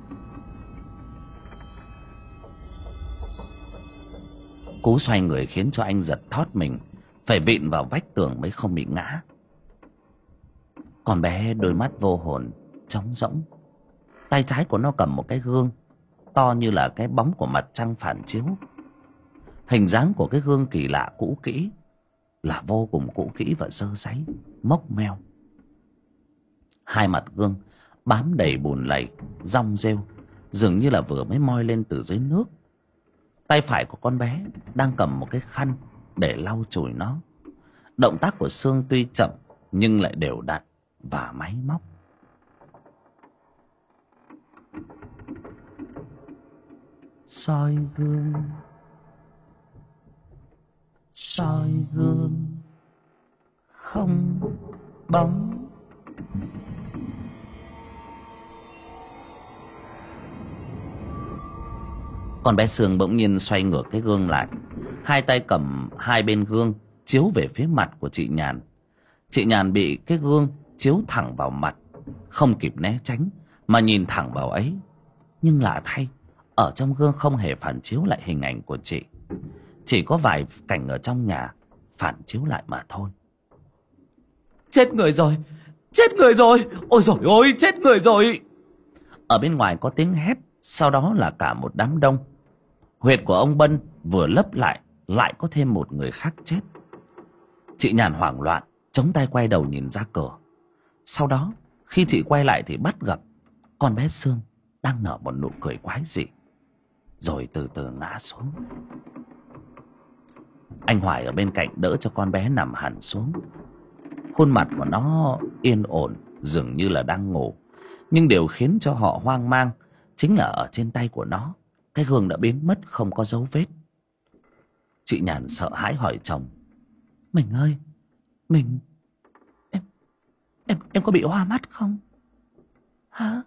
Cú xoay người khiến cho anh giật thót mình, phải vịn vào vách tường mới không bị ngã. Con bé đôi mắt vô hồn, trống rỗng. Tay trái của nó cầm một cái gương to như là cái bóng của mặt trăng phản chiếu. Hình dáng của cái gương kỳ lạ cũ kỹ, là vô cùng cũ kỹ và dơ dáy, mốc meo. Hai mặt gương bám đầy bùn lầy, rong rêu, dường như là vừa mới moi lên từ dưới nước. Tay phải của con bé đang cầm một cái khăn để lau chùi nó. Động tác của Sương tuy chậm nhưng lại đều đặn và máy móc. Soi gương, soi gương, không bóng. Con bé Sương bỗng nhiên xoay ngược cái gương lại, hai tay cầm hai bên gương chiếu về phía mặt của chị Nhàn. Chị Nhàn bị cái gương chiếu thẳng vào mặt, không kịp né tránh mà nhìn thẳng vào ấy. Nhưng lạ thay, ở trong gương không hề phản chiếu lại hình ảnh của chị, chỉ có vài cảnh ở trong nhà phản chiếu lại mà thôi. Chết người rồi, chết người rồi, ôi dồi ôi, chết người rồi. Ở bên ngoài có tiếng hét, sau đó là cả một đám đông. Huyệt của ông Bân vừa lấp lại, lại có thêm một người khác chết. Chị Nhàn hoảng loạn, chống tay quay đầu nhìn ra cửa. Sau đó khi chị quay lại thì bắt gặp con bé Sương đang nở một nụ cười quái dị, rồi từ từ ngã xuống. Anh Hoài ở bên cạnh đỡ cho con bé nằm hẳn xuống. Khuôn mặt của nó yên ổn, dường như là đang ngủ. Nhưng điều khiến cho họ hoang mang chính là ở trên tay của nó, cái gương đã biến mất không có dấu vết. Chị Nhàn sợ hãi hỏi chồng: Mình ơi, em có bị hoa mắt không? Hả?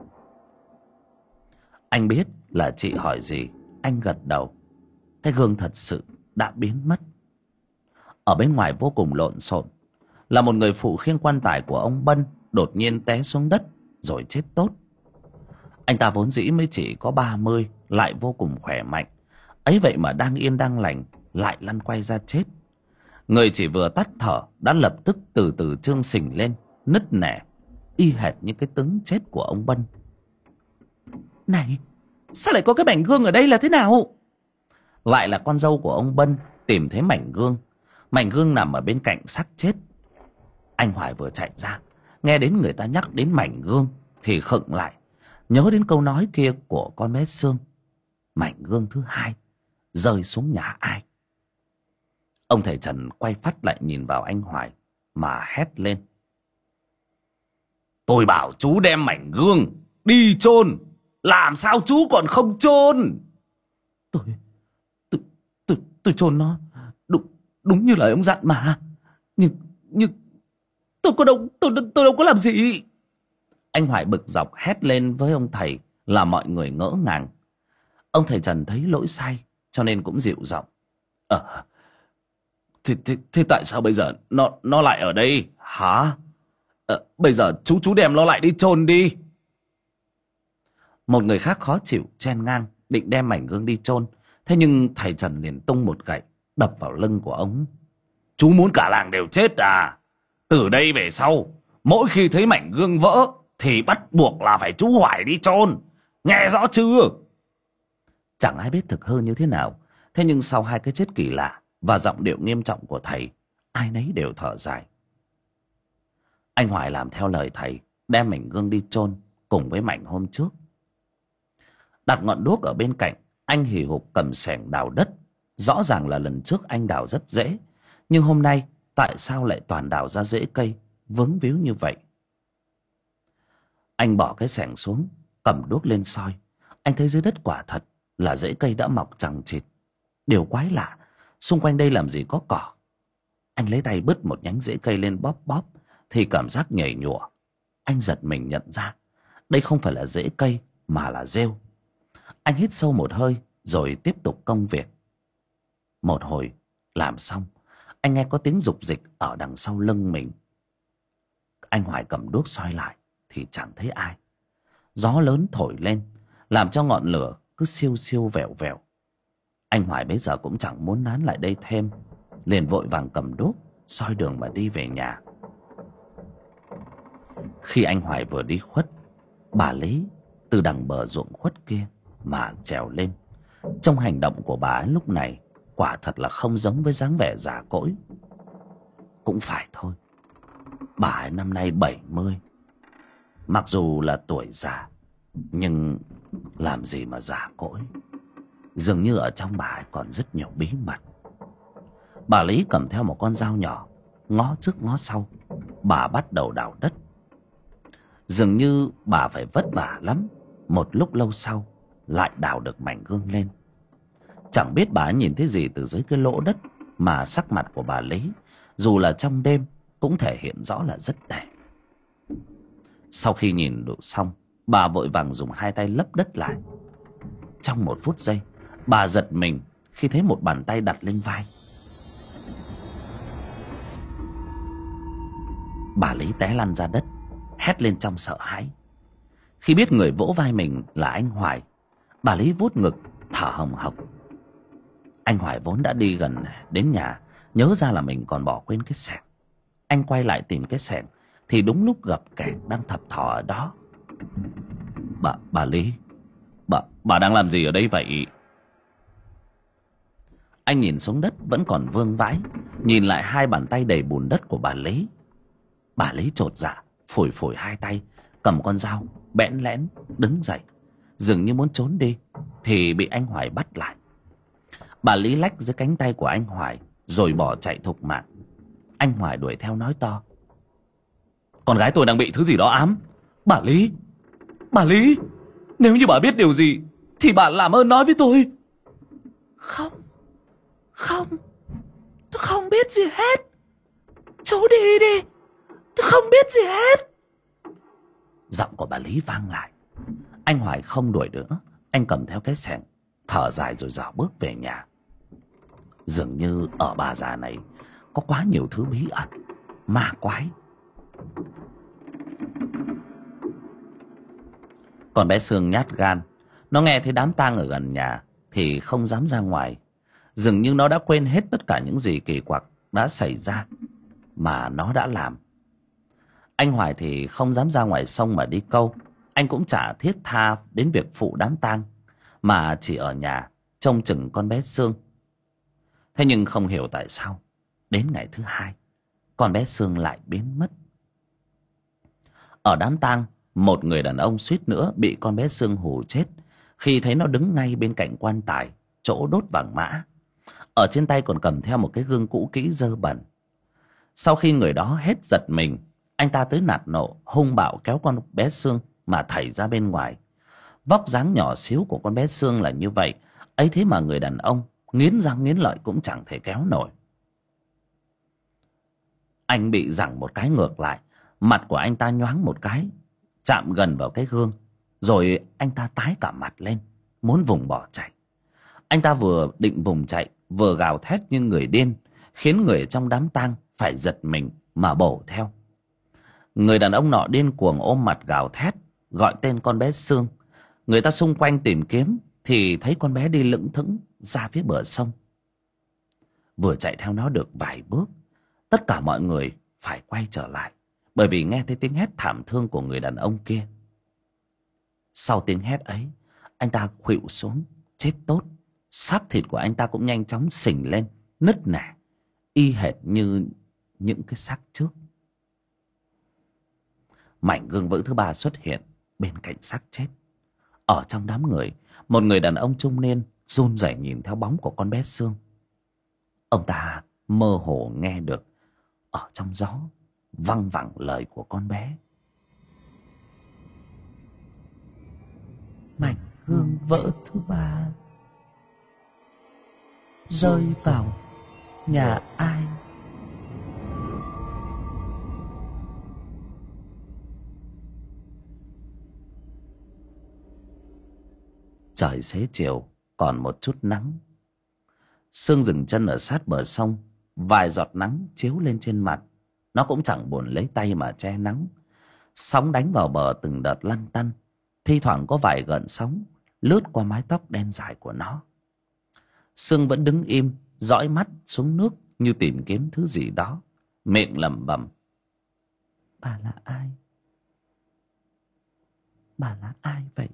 Anh biết là chị hỏi gì, anh gật đầu. Cái gương thật sự đã biến mất. Ở bên ngoài vô cùng lộn xộn, là một người phụ khiêng quan tài của ông Bân đột nhiên té xuống đất rồi chết tốt. Anh ta vốn dĩ mới chỉ có 30, lại vô cùng khỏe mạnh, ấy vậy mà đang yên đang lành lại lăn quay ra chết. Người chỉ vừa tắt thở đã lập tức từ từ trương sình lên, nứt nẻ, y hệt như cái tướng chết của ông Bân. Này, sao lại có cái mảnh gương ở đây là thế nào? Lại là con dâu của ông Bân tìm thấy mảnh gương. Mảnh gương nằm ở bên cạnh xác chết. Anh Hoài vừa chạy ra, nghe đến người ta nhắc đến mảnh gương thì khựng lại, nhớ đến câu nói kia của con bé Sương: mảnh gương thứ hai rơi xuống nhà ai? Ông thầy Trần quay phắt lại nhìn vào anh Hoài mà hét lên: Tôi bảo chú đem mảnh gương đi chôn, làm sao chú còn không chôn? Tôi chôn nó đúng như lời ông dặn mà. Nhưng tôi đâu có làm gì. Anh Hoài bực dọc hét lên với ông thầy, là mọi người ngỡ ngàng. Ông thầy Trần thấy lỗi sai cho nên cũng dịu giọng: Thế tại sao bây giờ nó lại ở đây hả? Bây giờ chú đem nó lại đi chôn đi. Một người khác khó chịu chen ngang định đem mảnh gương đi chôn. Thế nhưng thầy Trần liền tung một gậy đập vào lưng của ông: Chú muốn cả làng đều chết à? Từ đây về sau, mỗi khi thấy mảnh gương vỡ thì bắt buộc là phải chú Hoài đi chôn, nghe rõ chưa? Chẳng ai biết thực hư như thế nào, thế nhưng sau hai cái chết kỳ lạ và giọng điệu nghiêm trọng của thầy, ai nấy đều thở dài. Anh Hoài làm theo lời thầy, đem mảnh gương đi chôn cùng với mảnh hôm trước. đặt ngọn đuốc ở bên cạnh. Anh hì hục cầm xẻng đào đất. Rõ ràng là lần trước anh đào rất dễ, nhưng hôm nay tại sao lại toàn đào ra rễ cây vướng víu như vậy? Anh bỏ cái xẻng xuống, cầm đuốc lên soi. Anh thấy dưới đất quả thật là rễ cây đã mọc chằng chịt. Điều quái lạ, xung quanh đây làm gì có cỏ. Anh lấy tay bứt một nhánh rễ cây lên bóp bóp thì cảm giác nhảy nhụa. Anh giật mình nhận ra đây không phải là rễ cây mà là rêu. Anh hít sâu một hơi rồi tiếp tục công việc. Một hồi làm xong, anh nghe có tiếng rục rịch ở đằng sau lưng mình. Anh Hoài cầm đuốc soi lại thì chẳng thấy ai. Gió lớn thổi lên làm cho ngọn lửa cứ siêu siêu vẹo vẹo. Anh Hoài bây giờ cũng chẳng muốn nán lại đây thêm, liền vội vàng cầm đuốc soi đường mà đi về nhà. Khi anh Hoài vừa đi khuất, bà Lý từ đằng bờ ruộng khuất kia mà trèo lên. Trong hành động của bà ấy lúc này quả thật là không giống với dáng vẻ già cỗi. Cũng phải thôi, bà ấy năm nay 70. Mặc dù là tuổi già, nhưng làm gì mà già cỗi. Dường như ở trong bà ấy còn rất nhiều bí mật. Bà Lý cầm theo một con dao nhỏ, ngó trước ngó sau, bà bắt đầu đào đất. Dường như bà phải vất vả lắm. Một lúc lâu sau lại đào được mảnh gương lên. Chẳng biết bà nhìn thấy gì từ dưới cái lỗ đất mà sắc mặt của bà Lý, dù là trong đêm, cũng thể hiện rõ là rất tệ. Sau khi nhìn đủ xong, bà vội vàng dùng hai tay lấp đất lại. Trong một phút giây, bà giật mình khi thấy một bàn tay đặt lên vai. Bà Lý té lăn ra đất, hét lên trong sợ hãi. Khi biết người vỗ vai mình là anh Hoài, bà Lý vuốt ngực thở hồng hộc. Anh Hoài vốn đã đi gần đến nhà, nhớ ra là mình còn bỏ quên cái xẻng. Anh quay lại tìm cái xẻng thì đúng lúc gặp kẻ đang thập thò ở đó. Bà Lý, bà đang làm gì ở đây vậy? Anh nhìn xuống đất vẫn còn vương vãi, nhìn lại hai bàn tay đầy bùn đất của bà Lý. Bà Lý chột dạ, phủi phủi hai tay, cầm con dao bẽn lẽn đứng dậy, dường như muốn trốn đi thì bị anh Hoài bắt lại. Bà Lý lách dưới cánh tay của anh Hoài rồi bỏ chạy thục mạng. Anh Hoài đuổi theo nói to: con gái tôi đang bị thứ gì đó ám. Bà Lý, nếu như bà biết điều gì thì bà làm ơn nói với tôi. Không, tôi không biết gì hết. Chú đi, tôi không biết gì hết. Giọng của bà Lý vang lại. Anh Hoài không đuổi nữa. Anh cầm theo cái xẻng, thở dài rồi dạo bước về nhà. Dường như ở bà già này có quá nhiều thứ bí ẩn, ma quái. Còn bé Sương nhát gan, nó nghe thấy đám tang ở gần nhà thì không dám ra ngoài. Dường như nó đã quên hết tất cả những gì kỳ quặc đã xảy ra mà nó đã làm. Anh Hoài thì không dám ra ngoài sông mà đi câu. Anh cũng chả thiết tha đến việc phụ đám tang, mà chỉ ở nhà trông chừng con bé Sương. Thế nhưng không hiểu tại sao đến ngày thứ hai con bé Sương lại biến mất. Ở đám tang, một người đàn ông suýt nữa bị con bé Sương hù chết khi thấy nó đứng ngay bên cạnh quan tài chỗ đốt vàng mã. Ở trên tay còn cầm theo một cái gương cũ kỹ dơ bẩn. Sau khi người đó hết giật mình, anh ta tới nạt nộ hung bạo kéo con bé Sương mà thảy ra bên ngoài. Vóc dáng nhỏ xíu của con bé Sương là như vậy, ấy thế mà người đàn ông nghiến răng nghiến lợi cũng chẳng thể kéo nổi. Anh bị giằng một cái ngược lại, mặt của anh ta nhoáng một cái, chạm gần vào cái gương, rồi anh ta tái cả mặt lên, muốn vùng bỏ chạy. Anh ta vừa định vùng chạy, vừa gào thét như người điên, khiến người trong đám tang phải giật mình mà bổ theo. Người đàn ông nọ điên cuồng ôm mặt gào thét, gọi tên con bé Sương. Người ta xung quanh tìm kiếm thì thấy con bé đi lững thững ra phía bờ sông. Vừa chạy theo nó được vài bước, tất cả mọi người phải quay trở lại, bởi vì nghe thấy tiếng hét thảm thương của người đàn ông kia. Sau tiếng hét ấy, anh ta khuỵu xuống chết tốt. Xác thịt của anh ta cũng nhanh chóng xình lên, nứt nẻ, y hệt như những cái xác trước. Mảnh gương vỡ thứ ba xuất hiện bên cạnh xác chết. Ở trong đám người, Một người đàn ông trung niên run rẩy nhìn theo bóng của con bé Sương. Ông ta mơ hồ nghe được ở trong gió văng vẳng lời của con bé. Mảnh gương vỡ thứ ba rơi vào nhà ai? Trời xế chiều, còn một chút nắng. Sương dừng chân ở sát bờ sông. Vài giọt nắng chiếu lên trên mặt. Nó cũng chẳng buồn lấy tay mà che nắng. Sóng đánh vào bờ từng đợt lăn tăn. Thi thoảng có vài gợn sóng lướt qua mái tóc đen dài của nó. Sương vẫn đứng im, dõi mắt xuống nước như tìm kiếm thứ gì đó, miệng lẩm bẩm: Bà là ai? Bà là ai vậy?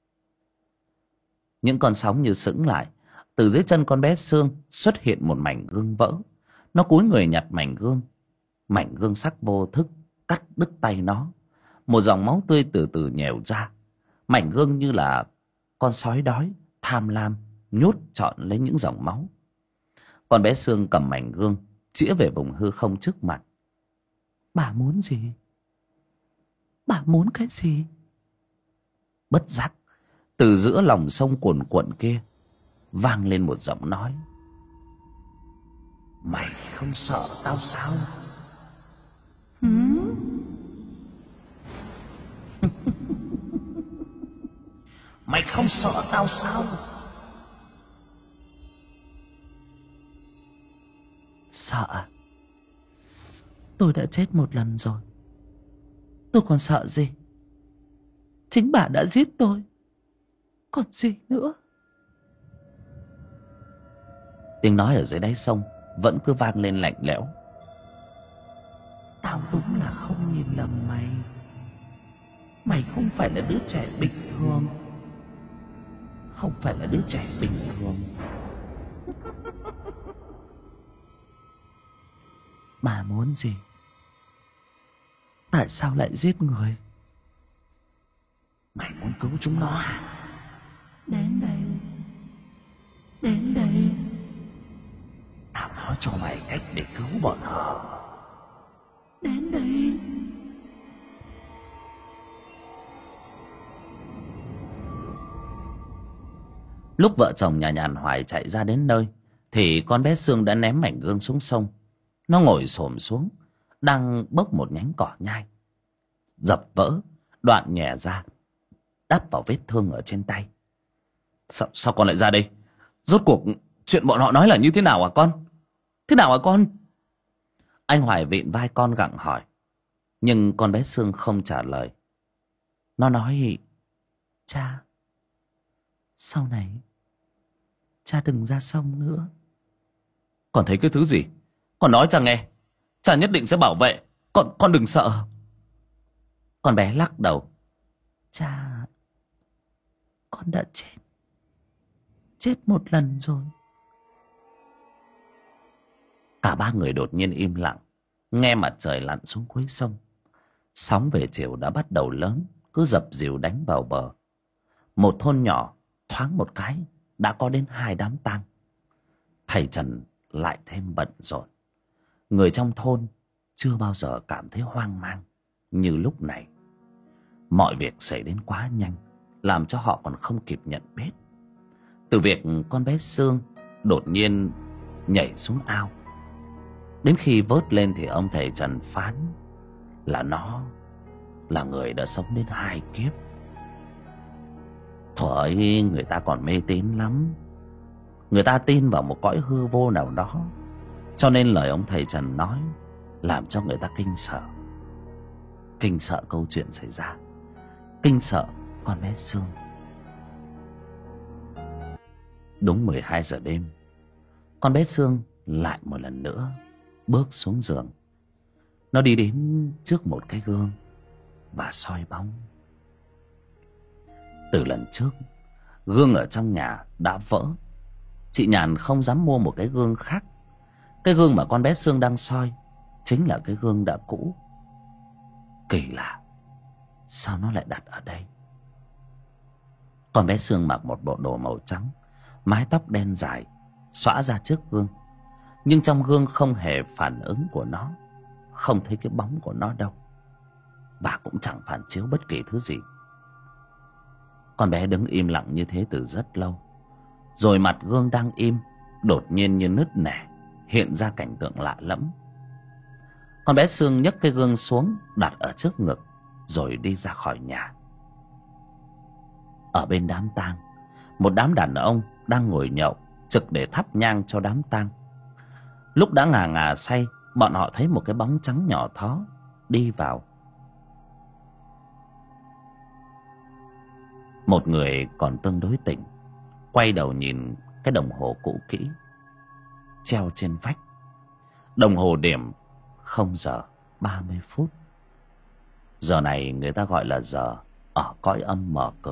Những con sóng như sững lại. Từ dưới chân con bé Sương xuất hiện một mảnh gương vỡ. Nó cúi người nhặt mảnh gương. Mảnh gương sắc vô thức cắt đứt tay nó. Một dòng máu tươi từ từ nhèo ra. Mảnh gương như là con sói đói tham lam nhốt trọn lấy những dòng máu. Con bé Sương cầm mảnh gương chĩa về vùng hư không trước mặt. Bà muốn gì? Bà muốn cái gì? Bất giác, từ giữa lòng sông cuồn cuộn kia vang lên một giọng nói: Mày không sợ tao sao? Mày không sợ tao sao? Sợ? Tôi đã chết một lần rồi. Tôi còn sợ gì? Chính bà đã giết tôi, còn gì nữa? Tiếng nói ở dưới đáy sông vẫn cứ vang lên lạnh lẽo: Tao đúng là không nhìn lầm mày. Mày không phải là đứa trẻ bình thường. Không phải là đứa trẻ bình thường. Bà muốn gì? Tại sao lại giết người? Mày muốn cứu chúng nó à? Đến đây. Đến đây. Tao nói cho mày cách để cứu bọn họ. Đến đây. Lúc vợ chồng nhà Nhàn Hoài chạy ra đến nơi thì con bé Sương đã ném mảnh gương xuống sông. Nó ngồi xổm xuống, đang bốc một nhánh cỏ nhai. Dập vỡ, đoạn nhè ra, đắp vào vết thương ở trên tay. Sao con lại ra đây? Rốt cuộc chuyện bọn họ nói là như thế nào hả con? Thế nào hả con? Anh Hoài vịn vai con gặng hỏi. Nhưng con bé Sương không trả lời. Nó nói: Cha, sau này cha đừng ra sông nữa. Con thấy cái thứ gì? Con nói cha nghe. Cha nhất định sẽ bảo vệ. Con đừng sợ. Con bé lắc đầu. Cha, con đã chết. Chết một lần rồi. Cả ba người đột nhiên im lặng, nghe mặt trời lặn xuống cuối sông. Sóng về chiều đã bắt đầu lớn, cứ dập dìu đánh vào bờ. Một thôn nhỏ thoáng một cái đã có đến 2 đám tang. Thầy Trần lại thêm bận rộn. Người trong thôn chưa bao giờ cảm thấy hoang mang như lúc này. Mọi việc xảy đến quá nhanh, làm cho họ còn không kịp nhận biết. Từ việc con bé Sương đột nhiên nhảy xuống ao, đến khi vớt lên thì ông thầy Trần phán là nó là người đã sống đến 2 kiếp. Thuở ấy người ta còn mê tín lắm. Người ta tin vào một cõi hư vô nào đó, cho nên lời ông thầy Trần nói làm cho người ta kinh sợ. Kinh sợ câu chuyện xảy ra, kinh sợ con bé Sương. Đúng 12 giờ đêm, con bé Sương lại một lần nữa bước xuống giường. Nó đi đến trước một cái gương và soi bóng. Từ lần trước, gương ở trong nhà đã vỡ. Chị Nhàn không dám mua một cái gương khác. Cái gương mà con bé Sương đang soi chính là cái gương đã cũ. Kỳ lạ, sao nó lại đặt ở đây? Con bé Sương mặc một bộ đồ màu trắng, mái tóc đen dài xõa ra trước gương, nhưng trong gương không hề phản ứng của nó, không thấy cái bóng của nó đâu, và cũng chẳng phản chiếu bất kỳ thứ gì. Con bé đứng im lặng như thế từ rất lâu, rồi mặt gương đang im đột nhiên như nứt nẻ, hiện ra cảnh tượng lạ lẫm. Con bé Sương nhấc cái gương xuống đặt ở trước ngực, rồi đi ra khỏi nhà. Ở bên đám tang, một đám đàn ông đang ngồi nhậu trực để thắp nhang cho đám tang. Lúc đã ngà ngà say, bọn họ thấy một cái bóng trắng nhỏ thó đi vào. Một người còn tương đối tỉnh quay đầu nhìn cái đồng hồ cũ kỹ treo trên vách. Đồng hồ điểm 0:30. Giờ này người ta gọi là giờ ở cõi âm mở cửa.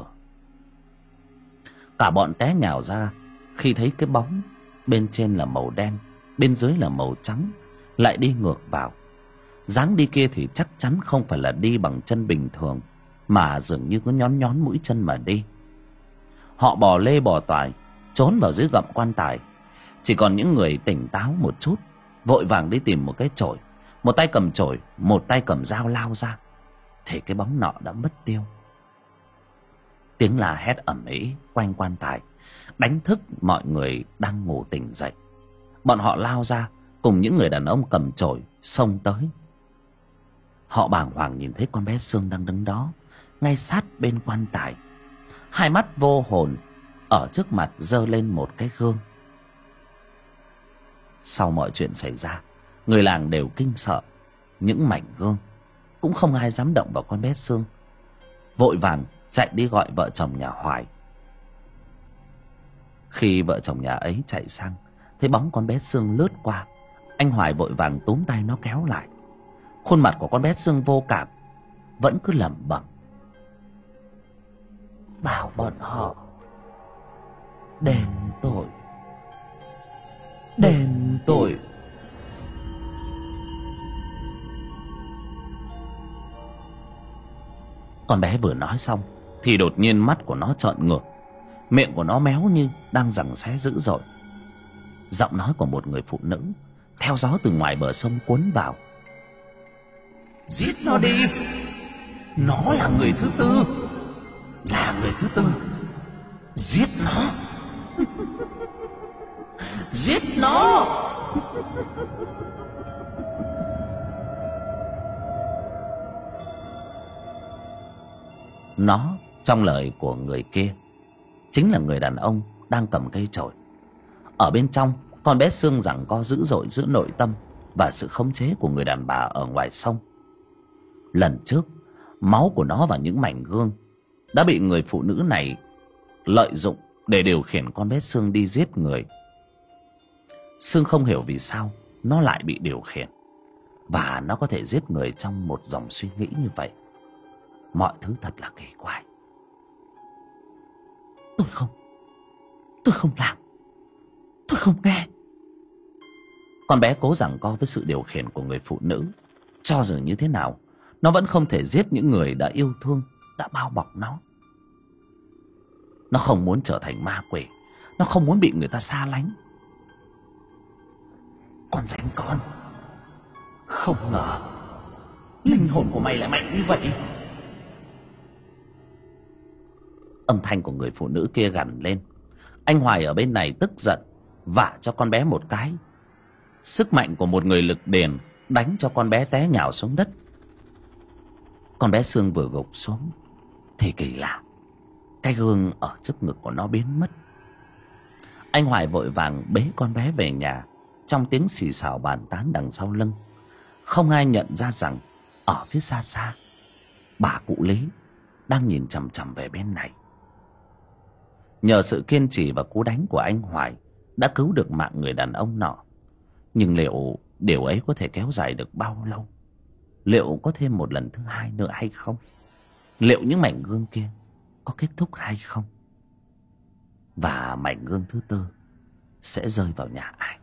Cả bọn té nhào ra khi thấy cái bóng bên trên là màu đen, bên dưới là màu trắng, lại đi ngược vào. Dáng đi kia thì chắc chắn không phải là đi bằng chân bình thường, mà dường như có nhón nhón mũi chân mà đi. Họ bò lê bò toài trốn vào dưới gầm quan tài. Chỉ còn những người tỉnh táo một chút vội vàng đi tìm một cái chổi, một tay cầm chổi, một tay cầm dao lao ra, thì cái bóng nọ đã mất tiêu. Tiếng la hét ầm ĩ quanh quan tài đánh thức mọi người đang ngủ tỉnh dậy. Bọn họ lao ra cùng những người đàn ông cầm chổi xông tới. Họ bàng hoàng nhìn thấy con bé Sương đang đứng đó ngay sát bên quan tài, hai mắt vô hồn, ở trước mặt giơ lên một cái gương. Sau mọi chuyện xảy ra, người làng đều kinh sợ những mảnh gương, cũng không ai dám động vào con bé Sương, vội vàng chạy đi gọi vợ chồng nhà Hoài. Khi vợ chồng nhà ấy chạy sang thấy bóng con bé Sương lướt qua, anh Hoài vội vàng túm tay nó kéo lại. Khuôn mặt của con bé Sương vô cảm, vẫn cứ lẩm bẩm: bảo bọn họ đền tội, đền tội. Con bé vừa nói xong thì đột nhiên mắt của nó trợn ngược, miệng của nó méo như đang giằng xé dữ dội. Giọng nói của một người phụ nữ theo gió từ ngoài bờ sông cuốn vào: giết nó đi, nó là người thứ tư, là người thứ tư, giết nó. Giết nó. Nó, trong lời của người kia, chính là người đàn ông đang cầm cây chổi. Ở bên trong, con bé Sương giằng co dữ dội giữa nội tâm và sự khống chế của người đàn bà ở ngoài sông. Lần trước, máu của nó và những mảnh gương đã bị người phụ nữ này lợi dụng để điều khiển con bé Sương đi giết người. Sương không hiểu vì sao nó lại bị điều khiển, và nó có thể giết người trong một dòng suy nghĩ như vậy. Mọi thứ thật là kỳ quái. Tôi không làm, tôi không nghe. Con bé cố giằng co với sự điều khiển của người phụ nữ. Cho dù như thế nào, nó vẫn không thể giết những người đã yêu thương, đã bao bọc nó. Nó không muốn trở thành ma quỷ, nó không muốn bị người ta xa lánh. Con ránh con, không ngờ linh hồn của mày lại mạnh như vậy. Âm thanh của người phụ nữ kia gằn lên. Anh Hoài ở bên này tức giận vả cho con bé một cái. Sức mạnh của một người lực đền đánh cho con bé té nhào xuống đất. Con bé Sương vừa gục xuống thì kỳ lạ, cái gương ở trước ngực của nó biến mất. Anh Hoài vội vàng bế con bé về nhà, trong tiếng xì xào bàn tán đằng sau lưng. Không ai nhận ra rằng ở phía xa xa, bà cụ Lý đang nhìn chằm chằm về bên này. Nhờ sự kiên trì và cú đánh của anh Hoài đã cứu được mạng người đàn ông nọ. Nhưng liệu điều ấy có thể kéo dài được bao lâu? Liệu có thêm một lần thứ hai nữa hay không? Liệu những mảnh gương kia có kết thúc hay không? Và mảnh gương thứ tư sẽ rơi vào nhà ai?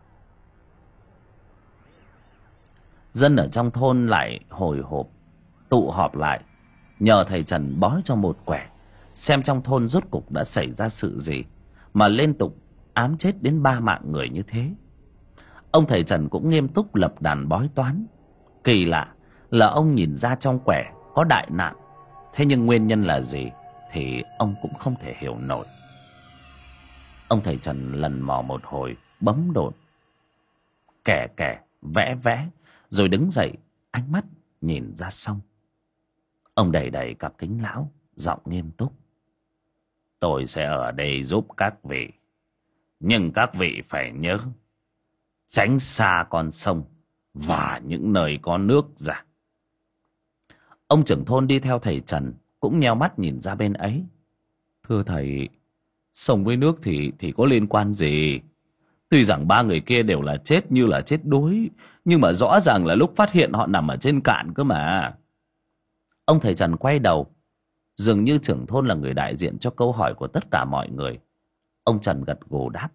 Dân ở trong thôn lại hồi hộp tụ họp lại, nhờ thầy Trần bói cho một quẻ xem trong thôn rốt cục đã xảy ra sự gì mà liên tục ám chết đến 3 mạng người như thế. Ông thầy Trần cũng nghiêm túc lập đàn bói toán. Kỳ lạ là ông nhìn ra trong quẻ có đại nạn, thế nhưng nguyên nhân là gì thì ông cũng không thể hiểu nổi. Ông thầy Trần lần mò một hồi, bấm đột, kẻ kẻ vẽ vẽ, rồi đứng dậy, ánh mắt nhìn ra sông. Ông đẩy đẩy cặp kính lão, giọng nghiêm túc: tôi sẽ ở đây giúp các vị, nhưng các vị phải nhớ tránh xa con sông và những nơi có nước ra. Ông trưởng thôn đi theo thầy Trần cũng nheo mắt nhìn ra bên ấy. Thưa thầy, sông với nước thì có liên quan gì? Tuy rằng 3 người kia đều là chết như là chết đuối, nhưng mà rõ ràng là lúc phát hiện họ nằm ở trên cạn cơ mà. Ông thầy Trần quay đầu, dường như trưởng thôn là người đại diện cho câu hỏi của tất cả mọi người. Ông Trần gật gù đáp: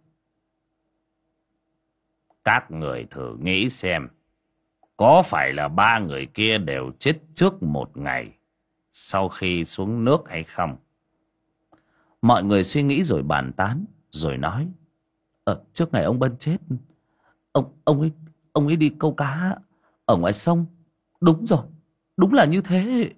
các người thử nghĩ xem, có phải là 3 người kia đều chết trước một ngày sau khi xuống nước hay không? Mọi người suy nghĩ rồi bàn tán, rồi nói: trước ngày ông Bân chết, ông ấy đi câu cá ở ngoài sông. Đúng rồi, đúng là như thế.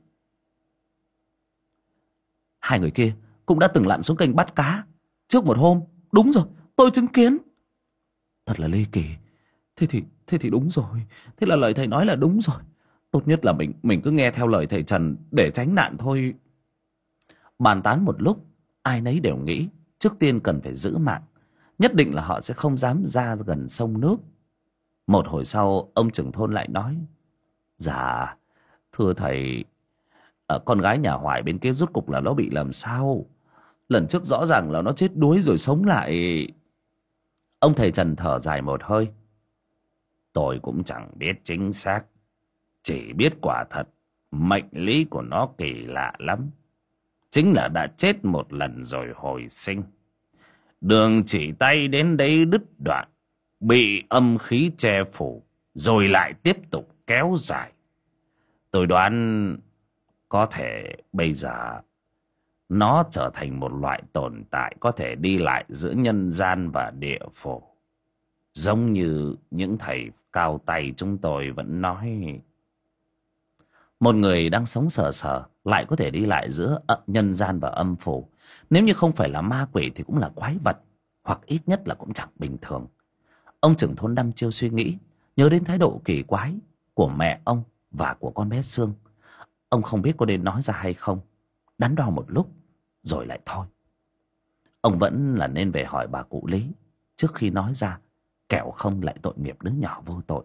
2 người kia cũng đã từng lặn xuống kênh bắt cá trước một hôm. Đúng rồi, tôi chứng kiến. Thật là ly kỳ. Thế thì đúng rồi. Thế là lời thầy nói là đúng rồi. Tốt nhất là mình cứ nghe theo lời thầy Trần để tránh nạn thôi. Bàn tán một lúc, ai nấy đều nghĩ trước tiên cần phải giữ mạng. Nhất định là họ sẽ không dám ra gần sông nước. Một hồi sau, ông trưởng thôn lại nói: dạ, thưa thầy, con gái nhà Hoài bên kia rốt cục là nó bị làm sao? Lần trước rõ ràng là nó chết đuối rồi sống lại. Ông thầy Trần thở dài một hơi: tôi cũng chẳng biết chính xác, chỉ biết quả thật mệnh lý của nó kỳ lạ lắm. Chính là đã chết một lần rồi hồi sinh, đường chỉ tay đến đấy đứt đoạn, bị âm khí che phủ, rồi lại tiếp tục kéo dài. Tôi đoán có thể bây giờ nó trở thành một loại tồn tại có thể đi lại giữa nhân gian và địa phủ, giống như những thầy cao tay chúng tôi vẫn nói. Một người đang sống sờ sờ lại có thể đi lại giữa nhân gian và âm phủ. Nếu như không phải là ma quỷ thì cũng là quái vật, hoặc ít nhất là cũng chẳng bình thường. Ông trưởng thôn đăm chiêu suy nghĩ, nhớ đến thái độ kỳ quái của mẹ ông và của con bé Sương. Ông không biết có nên nói ra hay không, đắn đo một lúc rồi lại thôi. Ông vẫn là nên về hỏi bà cụ Lý trước khi nói ra, kẻo không lại tội nghiệp đứa nhỏ vô tội.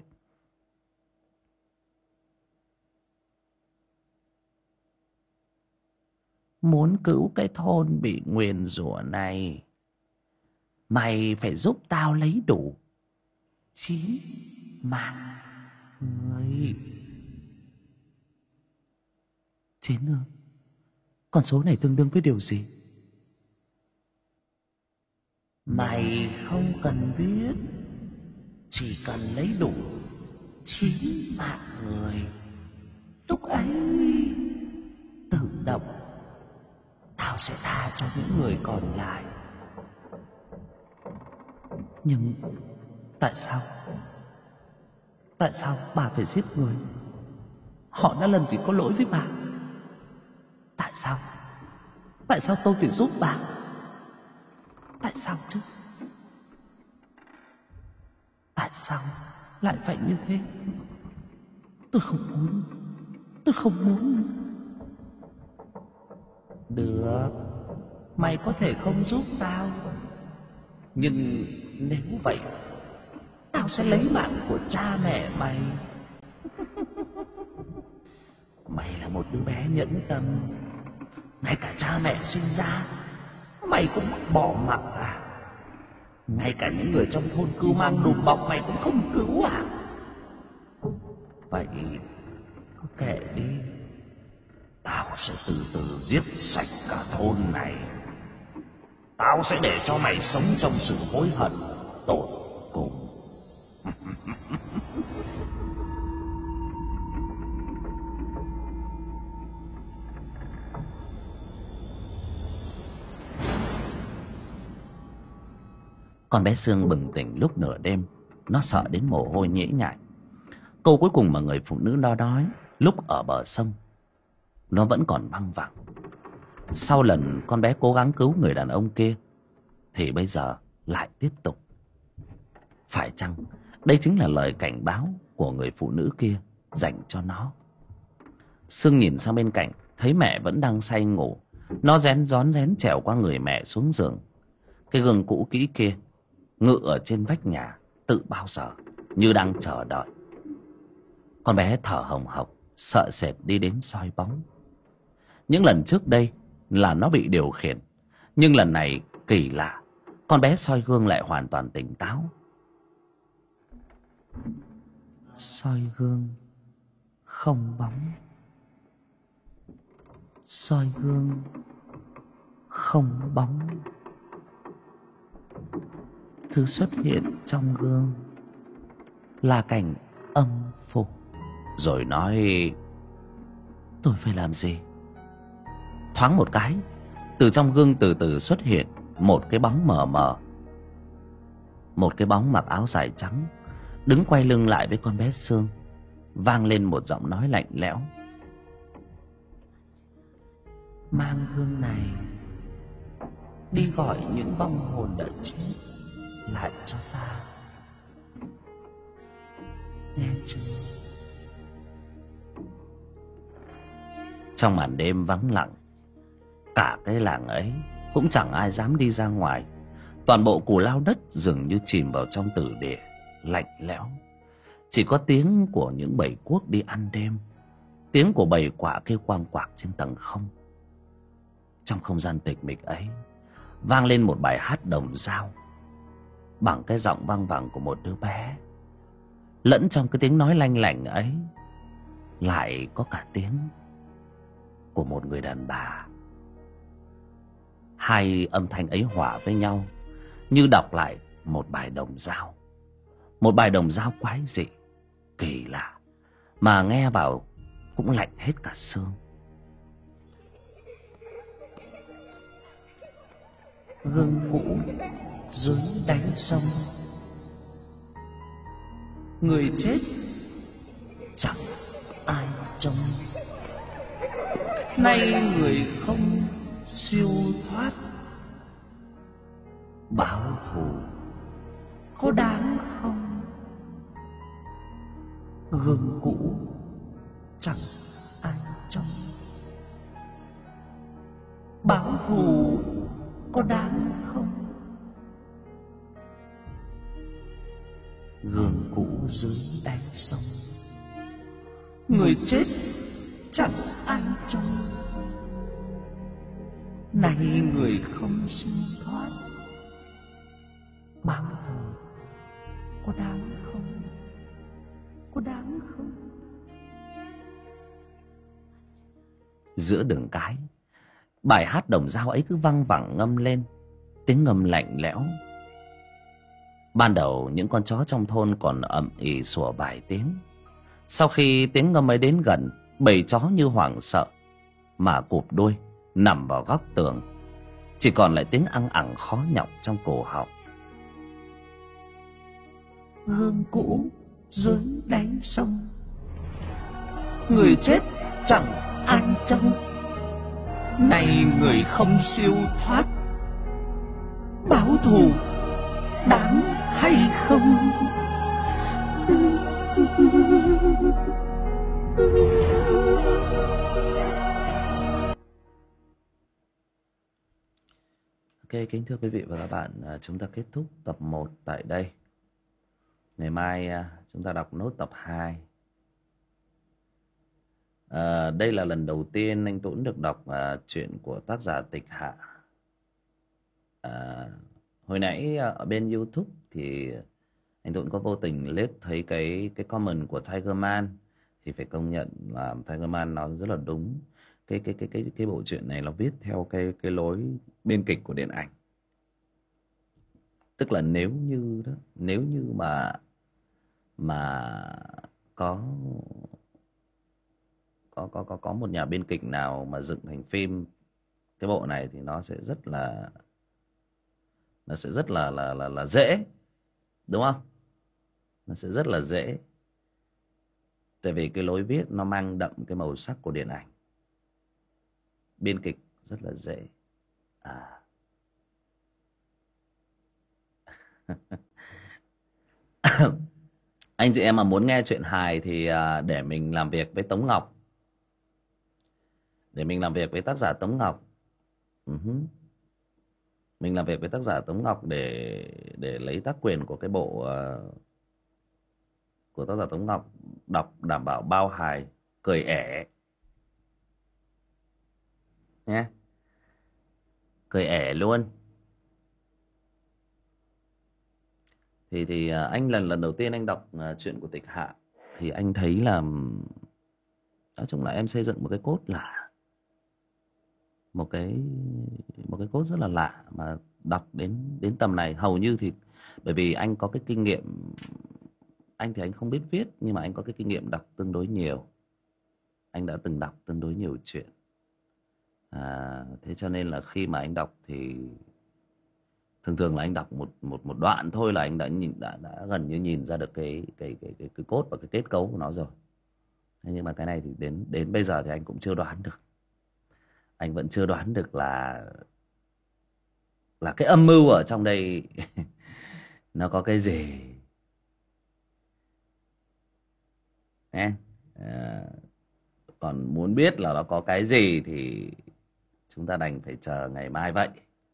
Muốn cứu cái thôn bị nguyền rủa này, mày phải giúp tao lấy đủ 9 mạng người. 9 ư? Con số này tương đương với điều gì? Mày không cần biết, chỉ cần lấy đủ 9 mạng người, lúc ấy tự động tao sẽ tha cho những người còn lại. Nhưng tại sao bà phải giết người? Họ đã lần gì có lỗi với bà? Tại sao tôi phải giúp bà? Tại sao chứ? Tại sao lại phải như thế? Tôi không muốn. Được, mày có thể không giúp tao, nhưng nếu vậy tao sẽ lấy mạng của cha mẹ mày. Mày là một đứa bé nhẫn tâm, ngay cả cha mẹ sinh ra mày cũng bỏ mặc à? Ngay cả những người trong thôn cưu mang đùm bọc mày cũng không cứu à? Vậy cứ kệ đi, tao sẽ từ từ giết sạch cả thôn này. Tao sẽ để cho mày sống trong sự hối hận tột cùng. Con bé Sương bừng tỉnh lúc nửa đêm. Nó sợ đến mồ hôi nhễ nhại. Câu cuối cùng mà người phụ nữ đó nói lúc ở bờ sông, nó vẫn còn văng vẳng. Sau lần con bé cố gắng cứu người đàn ông kia, thì bây giờ lại tiếp tục. Phải chăng đây chính là lời cảnh báo của người phụ nữ kia dành cho nó? Sương nhìn sang bên cạnh, thấy mẹ vẫn đang say ngủ. Nó rón rén trèo qua người mẹ xuống giường. Cái gương cũ kỹ kia ngự ở trên vách nhà tự bao giờ, như đang chờ đợi. Con bé thở hồng hộc, sợ sệt đi đến soi bóng. Những lần trước đây là nó bị điều khiển, nhưng lần này kỳ lạ, con bé soi gương lại hoàn toàn tỉnh táo. Soi gương không bóng. Soi gương không bóng. Thứ xuất hiện trong gương là cảnh âm phủ. Rồi nói: Tôi phải làm gì? Thoáng một cái, từ trong gương từ từ xuất hiện một cái bóng mờ mờ. Một cái bóng mặc áo dài trắng, đứng quay lưng lại với con bé Sương. Vang lên một giọng nói lạnh lẽo: Mang gương này đi gọi những vong hồn đã chết lại cho ta, nghe chưa? Trong màn đêm vắng lặng, cả cái làng ấy cũng chẳng ai dám đi ra ngoài. Toàn bộ Cù Lao Đất dường như chìm vào trong tử địa lạnh lẽo. Chỉ có tiếng của những bầy cuốc đi ăn đêm, tiếng của bầy quạ kêu quang quạc trên tầng không. Trong không gian tịch mịch ấy vang lên một bài hát đồng dao, bằng cái giọng vang vẳng của một đứa bé. Lẫn trong cái tiếng nói lanh lảnh ấy lại có cả tiếng của một người đàn bà. Hai âm thanh ấy hòa với nhau, như đọc lại một bài đồng dao. Một bài đồng dao quái dị, kỳ lạ, mà nghe vào cũng lạnh hết cả xương. Gương cũ dưới đáy sông, người chết chẳng ai trông. Nay người không siêu thoát, báo thù có đáng không? Gương cũ chẳng ai trông, báo thù có đáng không? Gương cũ dưới đáy sông, người chết chẳng ai trông. Này người không siêu thoát, báo thù có đáng không? Có đáng không? Giữa đường cái, bài hát đồng dao ấy cứ văng vẳng ngâm lên, tiếng ngâm lạnh lẽo. Ban đầu những con chó trong thôn còn ầm ĩ sủa vài tiếng. Sau khi tiếng ngâm ấy đến gần, bầy chó như hoảng sợ mà cụp đuôi nằm vào góc tường. Chỉ còn lại tiếng ăng ẳng khó nhọc trong cổ họng. Gương cũ dưới đáy sông, người chết chẳng ai trông. Này người không siêu thoát, báo thù đáng hay không? Ok, kính thưa quý vị và các bạn, chúng ta kết thúc tập 1 tại đây. Ngày mai chúng ta đọc nốt tập 2. Đây là lần đầu tiên anh Tuấn được đọc truyện của tác giả Tịch Hạ. Hồi nãy ở bên YouTube thì anh Tuấn có vô tình liếc thấy cái comment của Tiger Man, thì phải công nhận là Tiger Man nói rất là đúng. Cái bộ truyện này nó viết theo cái lối biên kịch của điện ảnh. Tức là nếu như mà có một nhà biên kịch nào mà dựng thành phim cái bộ này thì nó sẽ rất là nó sẽ rất là dễ, đúng không? Nó sẽ rất là dễ, tại vì cái lối viết nó mang đậm cái màu sắc của điện ảnh. Biên kịch rất là dễ. Anh chị em mà muốn nghe chuyện hài thì để mình làm việc với Tống Ngọc, để mình làm việc với tác giả Tống Ngọc. Mình làm việc với tác giả Tống Ngọc để lấy tác quyền của cái bộ của tác giả Tống Ngọc, đọc đảm bảo bao hài, cười ẻ nhé, cười ẻ luôn. Thì anh lần đầu tiên anh đọc chuyện của Tịch Hạ thì anh thấy là nói chung là em xây dựng một cái cốt lạ, một cái cốt rất là lạ, mà đọc đến tầm này hầu như thì bởi vì anh có cái kinh nghiệm, anh thì anh không biết viết nhưng mà anh có cái kinh nghiệm đọc tương đối nhiều, anh đã từng đọc tương đối nhiều chuyện. Thế cho nên là khi mà anh đọc thì thường là anh đọc một đoạn thôi là anh đã gần như nhìn ra được cái cốt và cái kết cấu của nó rồi. Thế nhưng mà cái này thì đến bây giờ thì anh cũng chưa đoán được, anh vẫn chưa đoán được là cái âm mưu ở trong đây nó có cái gì nhé. Còn muốn biết là nó có cái gì thì chúng ta đành phải chờ ngày mai vậy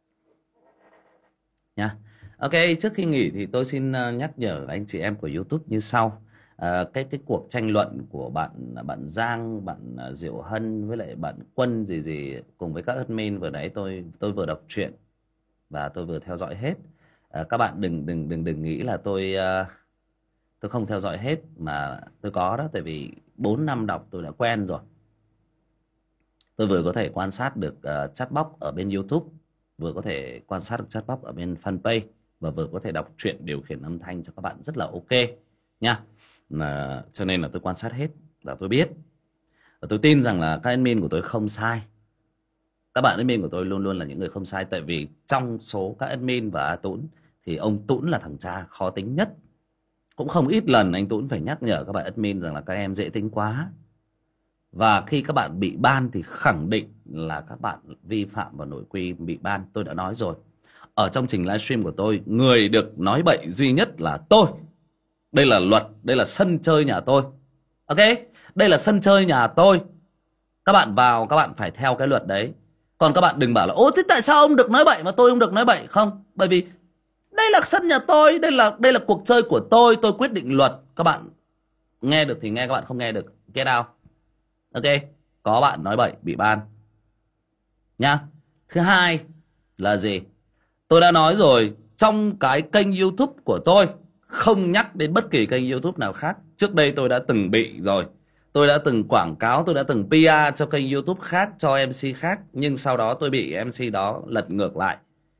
nha. Ok, trước khi nghỉ thì tôi xin nhắc nhở anh chị em của YouTube như sau. Cái cuộc tranh luận của bạn Giang, bạn Diệu Hân với lại bạn Quân gì cùng với các admin vừa nãy tôi vừa đọc truyện và tôi vừa theo dõi hết. Các bạn đừng nghĩ là tôi không theo dõi hết, mà tôi có đó, tại vì 4 năm đọc tôi đã quen rồi. Tôi vừa có thể quan sát được chatbox ở bên YouTube, vừa có thể quan sát được chatbox ở bên fanpage, và vừa có thể đọc truyện điều khiển âm thanh cho các bạn rất là ok nha. Cho nên là tôi quan sát hết và tôi biết, và tôi tin rằng là các admin của tôi không sai. Các bạn admin của tôi luôn luôn là những người không sai, tại vì trong số các admin và A Tũng thì ông Tũng là thằng cha khó tính nhất. Cũng không ít lần anh Tũng phải nhắc nhở các bạn admin rằng là các em dễ tính quá. Và khi các bạn bị ban thì khẳng định là các bạn vi phạm vào nội quy bị ban. Tôi đã nói rồi, ở trong trình livestream của tôi, người được nói bậy duy nhất là tôi. Đây là luật, đây là sân chơi nhà tôi. Ok, đây là sân chơi nhà tôi. Các bạn vào, các bạn phải theo cái luật đấy. Còn các bạn đừng bảo là ố thế tại sao ông được nói bậy mà tôi không được nói bậy. Không, bởi vì đây là sân nhà tôi, đây là cuộc chơi của tôi quyết định luật. Các bạn nghe được thì nghe, các bạn không nghe được get out. Ok, có bạn nói bậy bị ban nhá. Thứ hai là gì? Tôi đã nói rồi, trong cái kênh YouTube của tôi không nhắc đến bất kỳ kênh YouTube nào khác. Trước đây tôi đã từng bị rồi, tôi đã từng quảng cáo, tôi đã từng PR cho kênh YouTube khác, cho MC khác, nhưng sau đó tôi bị MC đó lật ngược lại.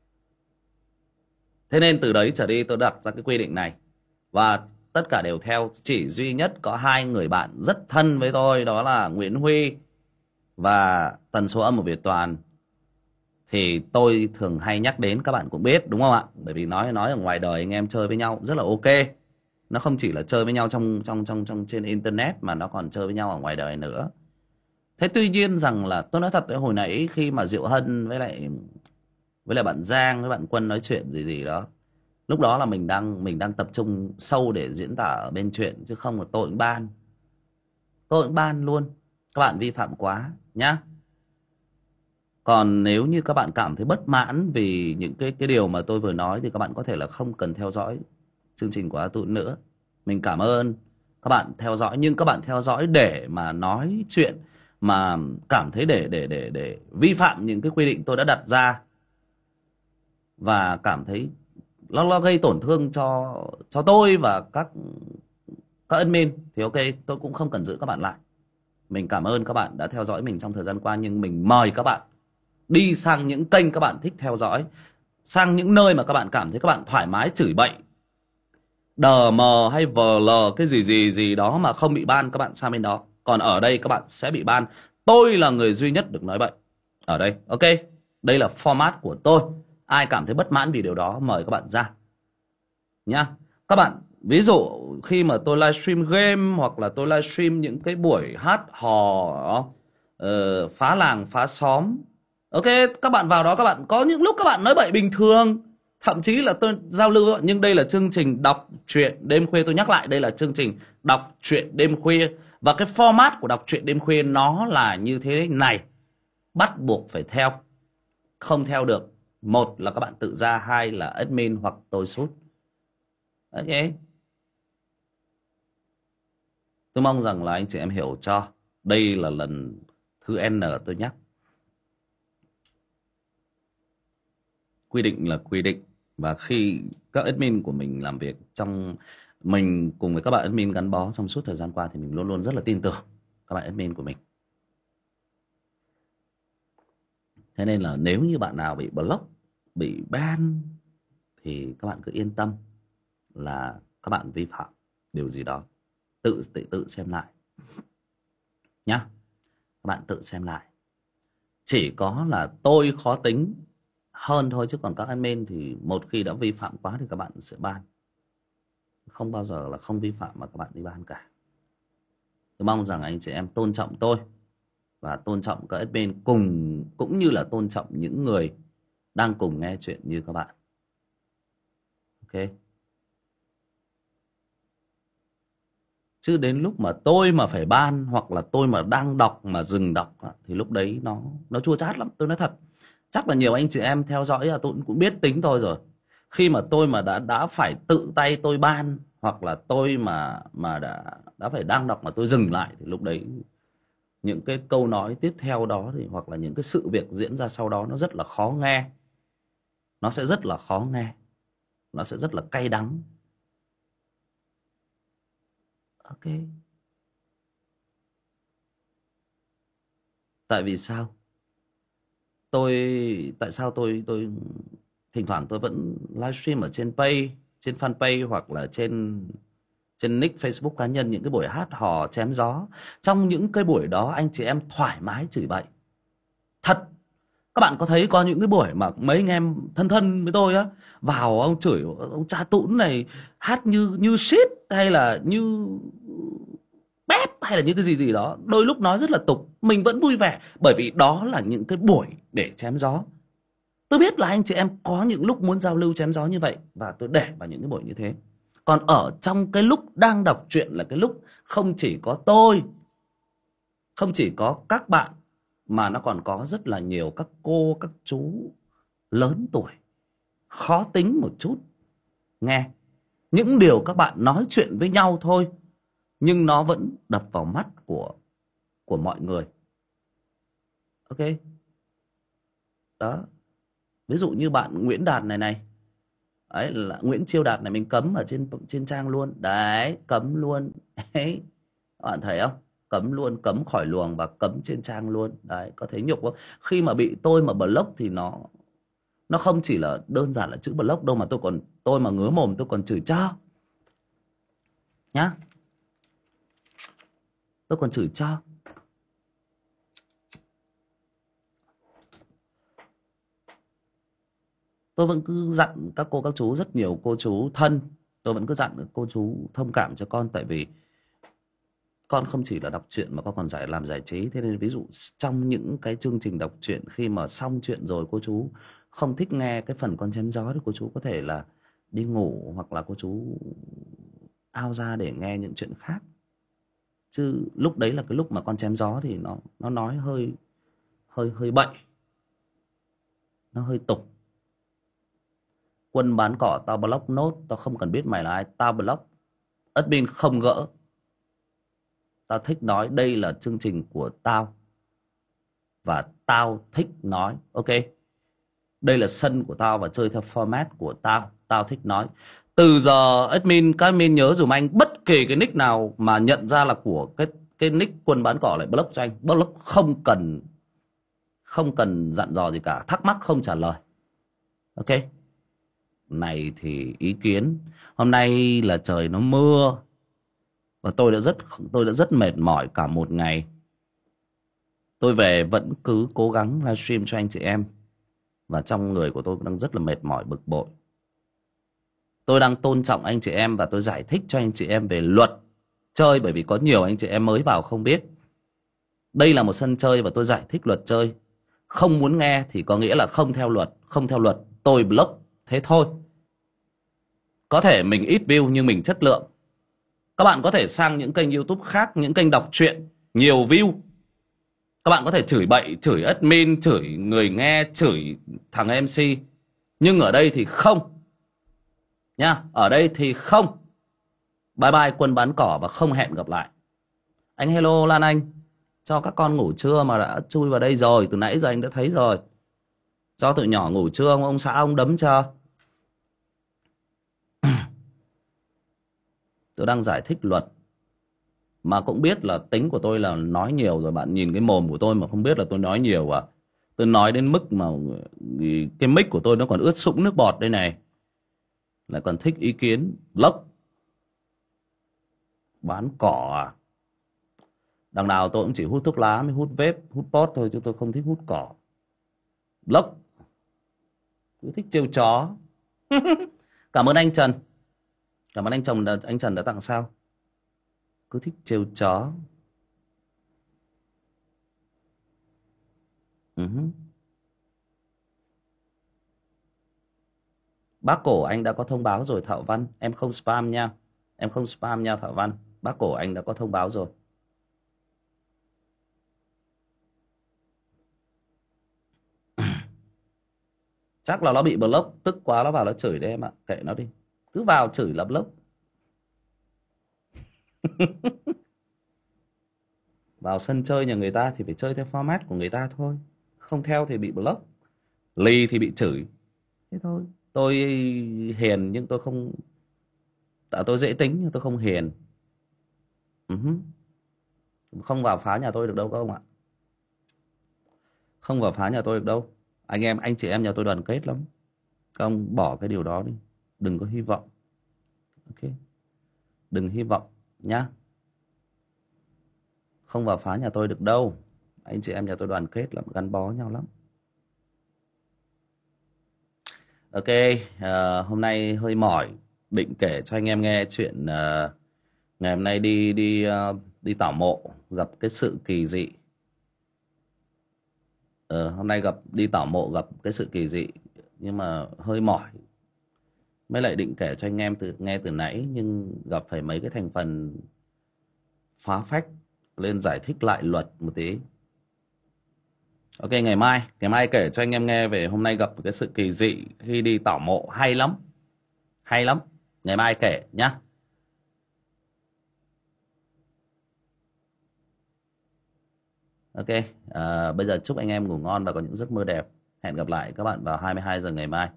Thế nên từ đấy trở đi tôi đặt ra cái quy định này, và tất cả đều theo. Chỉ duy nhất có 2 người bạn rất thân với tôi, đó là Nguyễn Huy và Tần Số Âm ở Việt Toàn, thì tôi thường hay nhắc đến, các bạn cũng biết đúng không ạ? Bởi vì nói ở ngoài đời anh em chơi với nhau rất là ok. Nó không chỉ là chơi với nhau trong trên internet, mà nó còn chơi với nhau ở ngoài đời nữa. Thế tuy nhiên rằng là tôi nói thật đấy, hồi nãy khi mà Diệu Hân với lại bạn Giang với bạn Quân nói chuyện gì đó, lúc đó là mình đang tập trung sâu để diễn tả ở bên chuyện, chứ không là tôi cũng ban luôn. Các bạn vi phạm quá nhá. Còn nếu như các bạn cảm thấy bất mãn vì những cái điều mà tôi vừa nói thì các bạn có thể là không cần theo dõi chương trình của A Tũng nữa. Mình cảm ơn các bạn theo dõi, nhưng các bạn theo dõi để mà nói chuyện mà cảm thấy để vi phạm những cái quy định tôi đã đặt ra, và cảm thấy nó gây tổn thương cho tôi và các admin thì ok, tôi cũng không cần giữ các bạn lại. Mình cảm ơn các bạn đã theo dõi mình trong thời gian qua, nhưng mình mời các bạn đi sang những kênh các bạn thích theo dõi, sang những nơi mà các bạn cảm thấy các bạn thoải mái chửi bậy, đờ mờ hay vờ lờ cái gì đó mà không bị ban, các bạn sang bên đó. Còn ở đây các bạn sẽ bị ban. Tôi là người duy nhất được nói bậy ở đây. Ok, đây là format của tôi. Ai cảm thấy bất mãn vì điều đó mời các bạn ra nhá. Các bạn ví dụ khi mà tôi livestream game hoặc là tôi livestream những cái buổi hát hò phá làng phá xóm, ok, các bạn vào đó, các bạn có những lúc các bạn nói bậy bình thường, thậm chí là tôi giao lưu với bạn, nhưng đây là chương trình đọc truyện đêm khuya. Tôi nhắc lại, đây là chương trình đọc truyện đêm khuya, và cái format của đọc truyện đêm khuya nó là như thế này, bắt buộc phải theo. Không theo được, một là các bạn tự ra, hai là admin hoặc tôi sút. Ok, tôi mong rằng là anh chị em hiểu cho. Đây là lần thứ N tôi nhắc. Quy định là quy định, và khi các admin của mình làm việc trong, mình cùng với các bạn admin gắn bó trong suốt thời gian qua, thì mình luôn luôn rất là tin tưởng các bạn admin của mình. Thế nên là nếu như bạn nào bị block, bị ban, thì các bạn cứ yên tâm là các bạn vi phạm điều gì đó. Tự xem lại nhá. Các bạn tự xem lại. Chỉ có là tôi khó tính hơn thôi, chứ còn các admin thì một khi đã vi phạm quá thì các bạn sẽ ban. Không bao giờ là không vi phạm mà các bạn đi ban cả. Tôi mong rằng anh chị em tôn trọng tôi và tôn trọng các admin, cũng như là tôn trọng những người đang cùng nghe chuyện như các bạn. Ok. Chứ đến lúc mà tôi mà phải ban, hoặc là tôi mà đang đọc mà dừng đọc, thì lúc đấy nó chua chát lắm. Tôi nói thật, chắc là nhiều anh chị em theo dõi là tôi cũng biết tính tôi rồi. Khi mà tôi mà đã phải tự tay tôi ban, hoặc là tôi mà đã phải đang đọc mà tôi dừng lại, thì lúc đấy những cái câu nói tiếp theo đó thì, hoặc là những cái sự việc diễn ra sau đó, nó rất là khó nghe. Nó sẽ rất là khó nghe, nó sẽ rất là cay đắng. Ok. Tại vì sao? Tại sao tôi thỉnh thoảng tôi vẫn livestream ở trên page, trên fanpage, hoặc là trên nick Facebook cá nhân, những cái buổi hát hò chém gió. Trong những cái buổi đó anh chị em thoải mái chửi bậy thật. Các bạn có thấy có những cái buổi mà mấy anh em thân thân với tôi á, vào ông chửi ông cha tũn này hát như shit, hay là như bép, hay là những cái gì gì đó, đôi lúc nói rất là tục, mình vẫn vui vẻ, bởi vì đó là những cái buổi để chém gió. Tôi biết là anh chị em có những lúc muốn giao lưu chém gió như vậy, và tôi để vào những cái buổi như thế. Còn ở trong cái lúc đang đọc truyện là cái lúc không chỉ có tôi, không chỉ có các bạn, mà nó còn có rất là nhiều các cô, các chú lớn tuổi, khó tính một chút. Nghe những điều các bạn nói chuyện với nhau thôi, nhưng nó vẫn đập vào mắt của mọi người. Ok. Đó. Ví dụ như bạn Nguyễn Đạt này ấy, là Nguyễn Chiêu Đạt này, mình cấm ở trên trang luôn đấy, cấm luôn đấy. Các bạn thấy không? Cấm luôn, cấm khỏi luồng và cấm trên trang luôn đấy. Có thấy nhục không? Khi mà bị tôi mà block thì nó không chỉ là đơn giản là chữ block đâu, mà tôi mà ngứa mồm tôi còn chửi cho nhá. Tôi còn chửi cho. Tôi vẫn cứ dặn các cô các chú, rất nhiều cô chú thân, tôi vẫn cứ dặn cô chú thông cảm cho con. Tại vì con không chỉ là đọc truyện mà con còn làm giải trí. Thế nên ví dụ trong những cái chương trình đọc truyện, khi mà xong chuyện rồi cô chú không thích nghe cái phần con chém gió, thì cô chú có thể là đi ngủ, hoặc là cô chú ao ra để nghe những chuyện khác. Chứ lúc đấy là cái lúc mà con chém gió thì nó nói hơi bậy, nó hơi tục. Quân bán cỏ tao block nốt, tao không cần biết mày là ai, tao block. Admin không gỡ. Tao thích nói, đây là chương trình của tao và tao thích nói. Ok. Đây là sân của tao và chơi theo format của tao. Tao thích nói. Từ giờ admin, các admin nhớ dùm anh, bất kỳ cái nick nào mà nhận ra là của cái nick Quân bán cỏ lại block cho anh. Block, không cần dặn dò gì cả, thắc mắc không trả lời. Ok. Này thì ý kiến. Hôm nay là trời nó mưa và tôi đã rất mệt mỏi cả một ngày. Tôi về vẫn cứ cố gắng livestream cho anh chị em Và trong người của tôi đang rất là mệt mỏi bực bội. Tôi đang tôn trọng anh chị em và tôi giải thích cho anh chị em về luật chơi, bởi vì có nhiều anh chị em mới vào không biết. Đây là một sân chơi và tôi giải thích luật chơi. Không muốn nghe thì có nghĩa là không theo luật. Không theo luật tôi block, thế thôi. Có thể mình ít view nhưng mình chất lượng. Các bạn có thể sang những kênh YouTube khác, những kênh đọc truyện nhiều view. Các bạn có thể chửi bậy, chửi admin, chửi người nghe, chửi thằng MC. Nhưng ở đây thì không nha. Ở đây thì không. Bye bye quân bán cỏ và không hẹn gặp lại. Anh hello Lan Anh. Cho các con ngủ trưa mà đã chui vào đây rồi. Từ nãy giờ anh đã thấy rồi. Cho tụi nhỏ ngủ trưa, ông xã ông đấm cho. Tôi đang giải thích luật. Mà cũng biết là tính của tôi là nói nhiều rồi. Bạn nhìn cái mồm của tôi mà không biết là tôi nói nhiều à. Tôi nói đến mức mà cái mic của tôi nó còn ướt sũng nước bọt đây này. Lại còn thích ý kiến. Lốc. Bán cỏ à. Đằng nào tôi cũng chỉ hút thuốc lá mới hút vape, hút pot thôi, chứ tôi không thích hút cỏ. Lốc. Cứ thích trêu chó. Cảm ơn anh Trần. Cảm ơn anh Trần đã tặng sao. Cứ thích trêu chó. Bác cổ anh đã có thông báo rồi Thảo Văn. Em không spam nha. Em không spam nha Thảo Văn. Bác cổ anh đã có thông báo rồi. Chắc là nó bị block. Tức quá nó vào nó chửi đấy em ạ. Kệ nó đi. Cứ vào chửi là block. Vào sân chơi nhà người ta thì phải chơi theo format của người ta thôi. Không theo thì bị block. Lì thì bị chửi. Thế thôi. Tôi hiền nhưng tôi không. Tại tôi dễ tính nhưng tôi không hiền. Không vào phá nhà tôi được đâu các ông ạ. Không vào phá nhà tôi được đâu. Anh chị em nhà tôi đoàn kết lắm. Các ông bỏ cái điều đó đi. Đừng có hy vọng. Ok. Đừng hy vọng nhá. Không vào phá nhà tôi được đâu. Anh chị em nhà tôi đoàn kết lắm, gắn bó nhau lắm. Ok, hôm nay hơi mỏi. Định kể cho anh em nghe chuyện ngày hôm nay đi tảo mộ, gặp cái sự kỳ dị. Hôm nay đi tảo mộ gặp cái sự kỳ dị, nhưng mà hơi mỏi. Mới lại định kể cho anh em nghe từ nãy, nhưng gặp phải mấy cái thành phần phá phách, lên giải thích lại luật một tí. Ok, ngày mai kể cho anh em nghe về hôm nay gặp cái sự kỳ dị khi đi tảo mộ. Hay lắm. Hay lắm. Ngày mai kể nhá. Ok, bây giờ chúc anh em ngủ ngon và có những giấc mơ đẹp. Hẹn gặp lại các bạn vào 22 giờ ngày mai.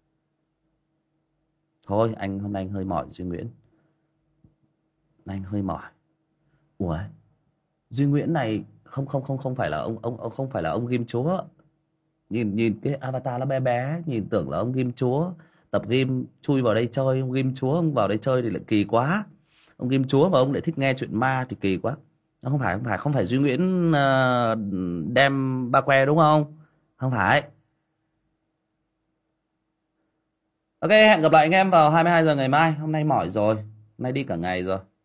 Thôi, hôm nay anh hơi mỏi Duy Nguyễn. Anh hơi mỏi. Ủa, Duy Nguyễn này không phải là ông không phải là ông ghim chúa. Nhìn cái avatar nó bé bé, nhìn tưởng là ông ghim chúa. Tập ghim chui vào đây chơi, ông ghim chúa ông vào đây chơi thì lại kỳ quá. Ông ghim chúa mà ông lại thích nghe chuyện ma thì kỳ quá. Nó không phải Duy Nguyễn đem ba que đúng không? Không phải. Ok, hẹn gặp lại anh em vào 22 giờ ngày mai. Hôm nay mỏi rồi. Hôm nay đi cả ngày rồi.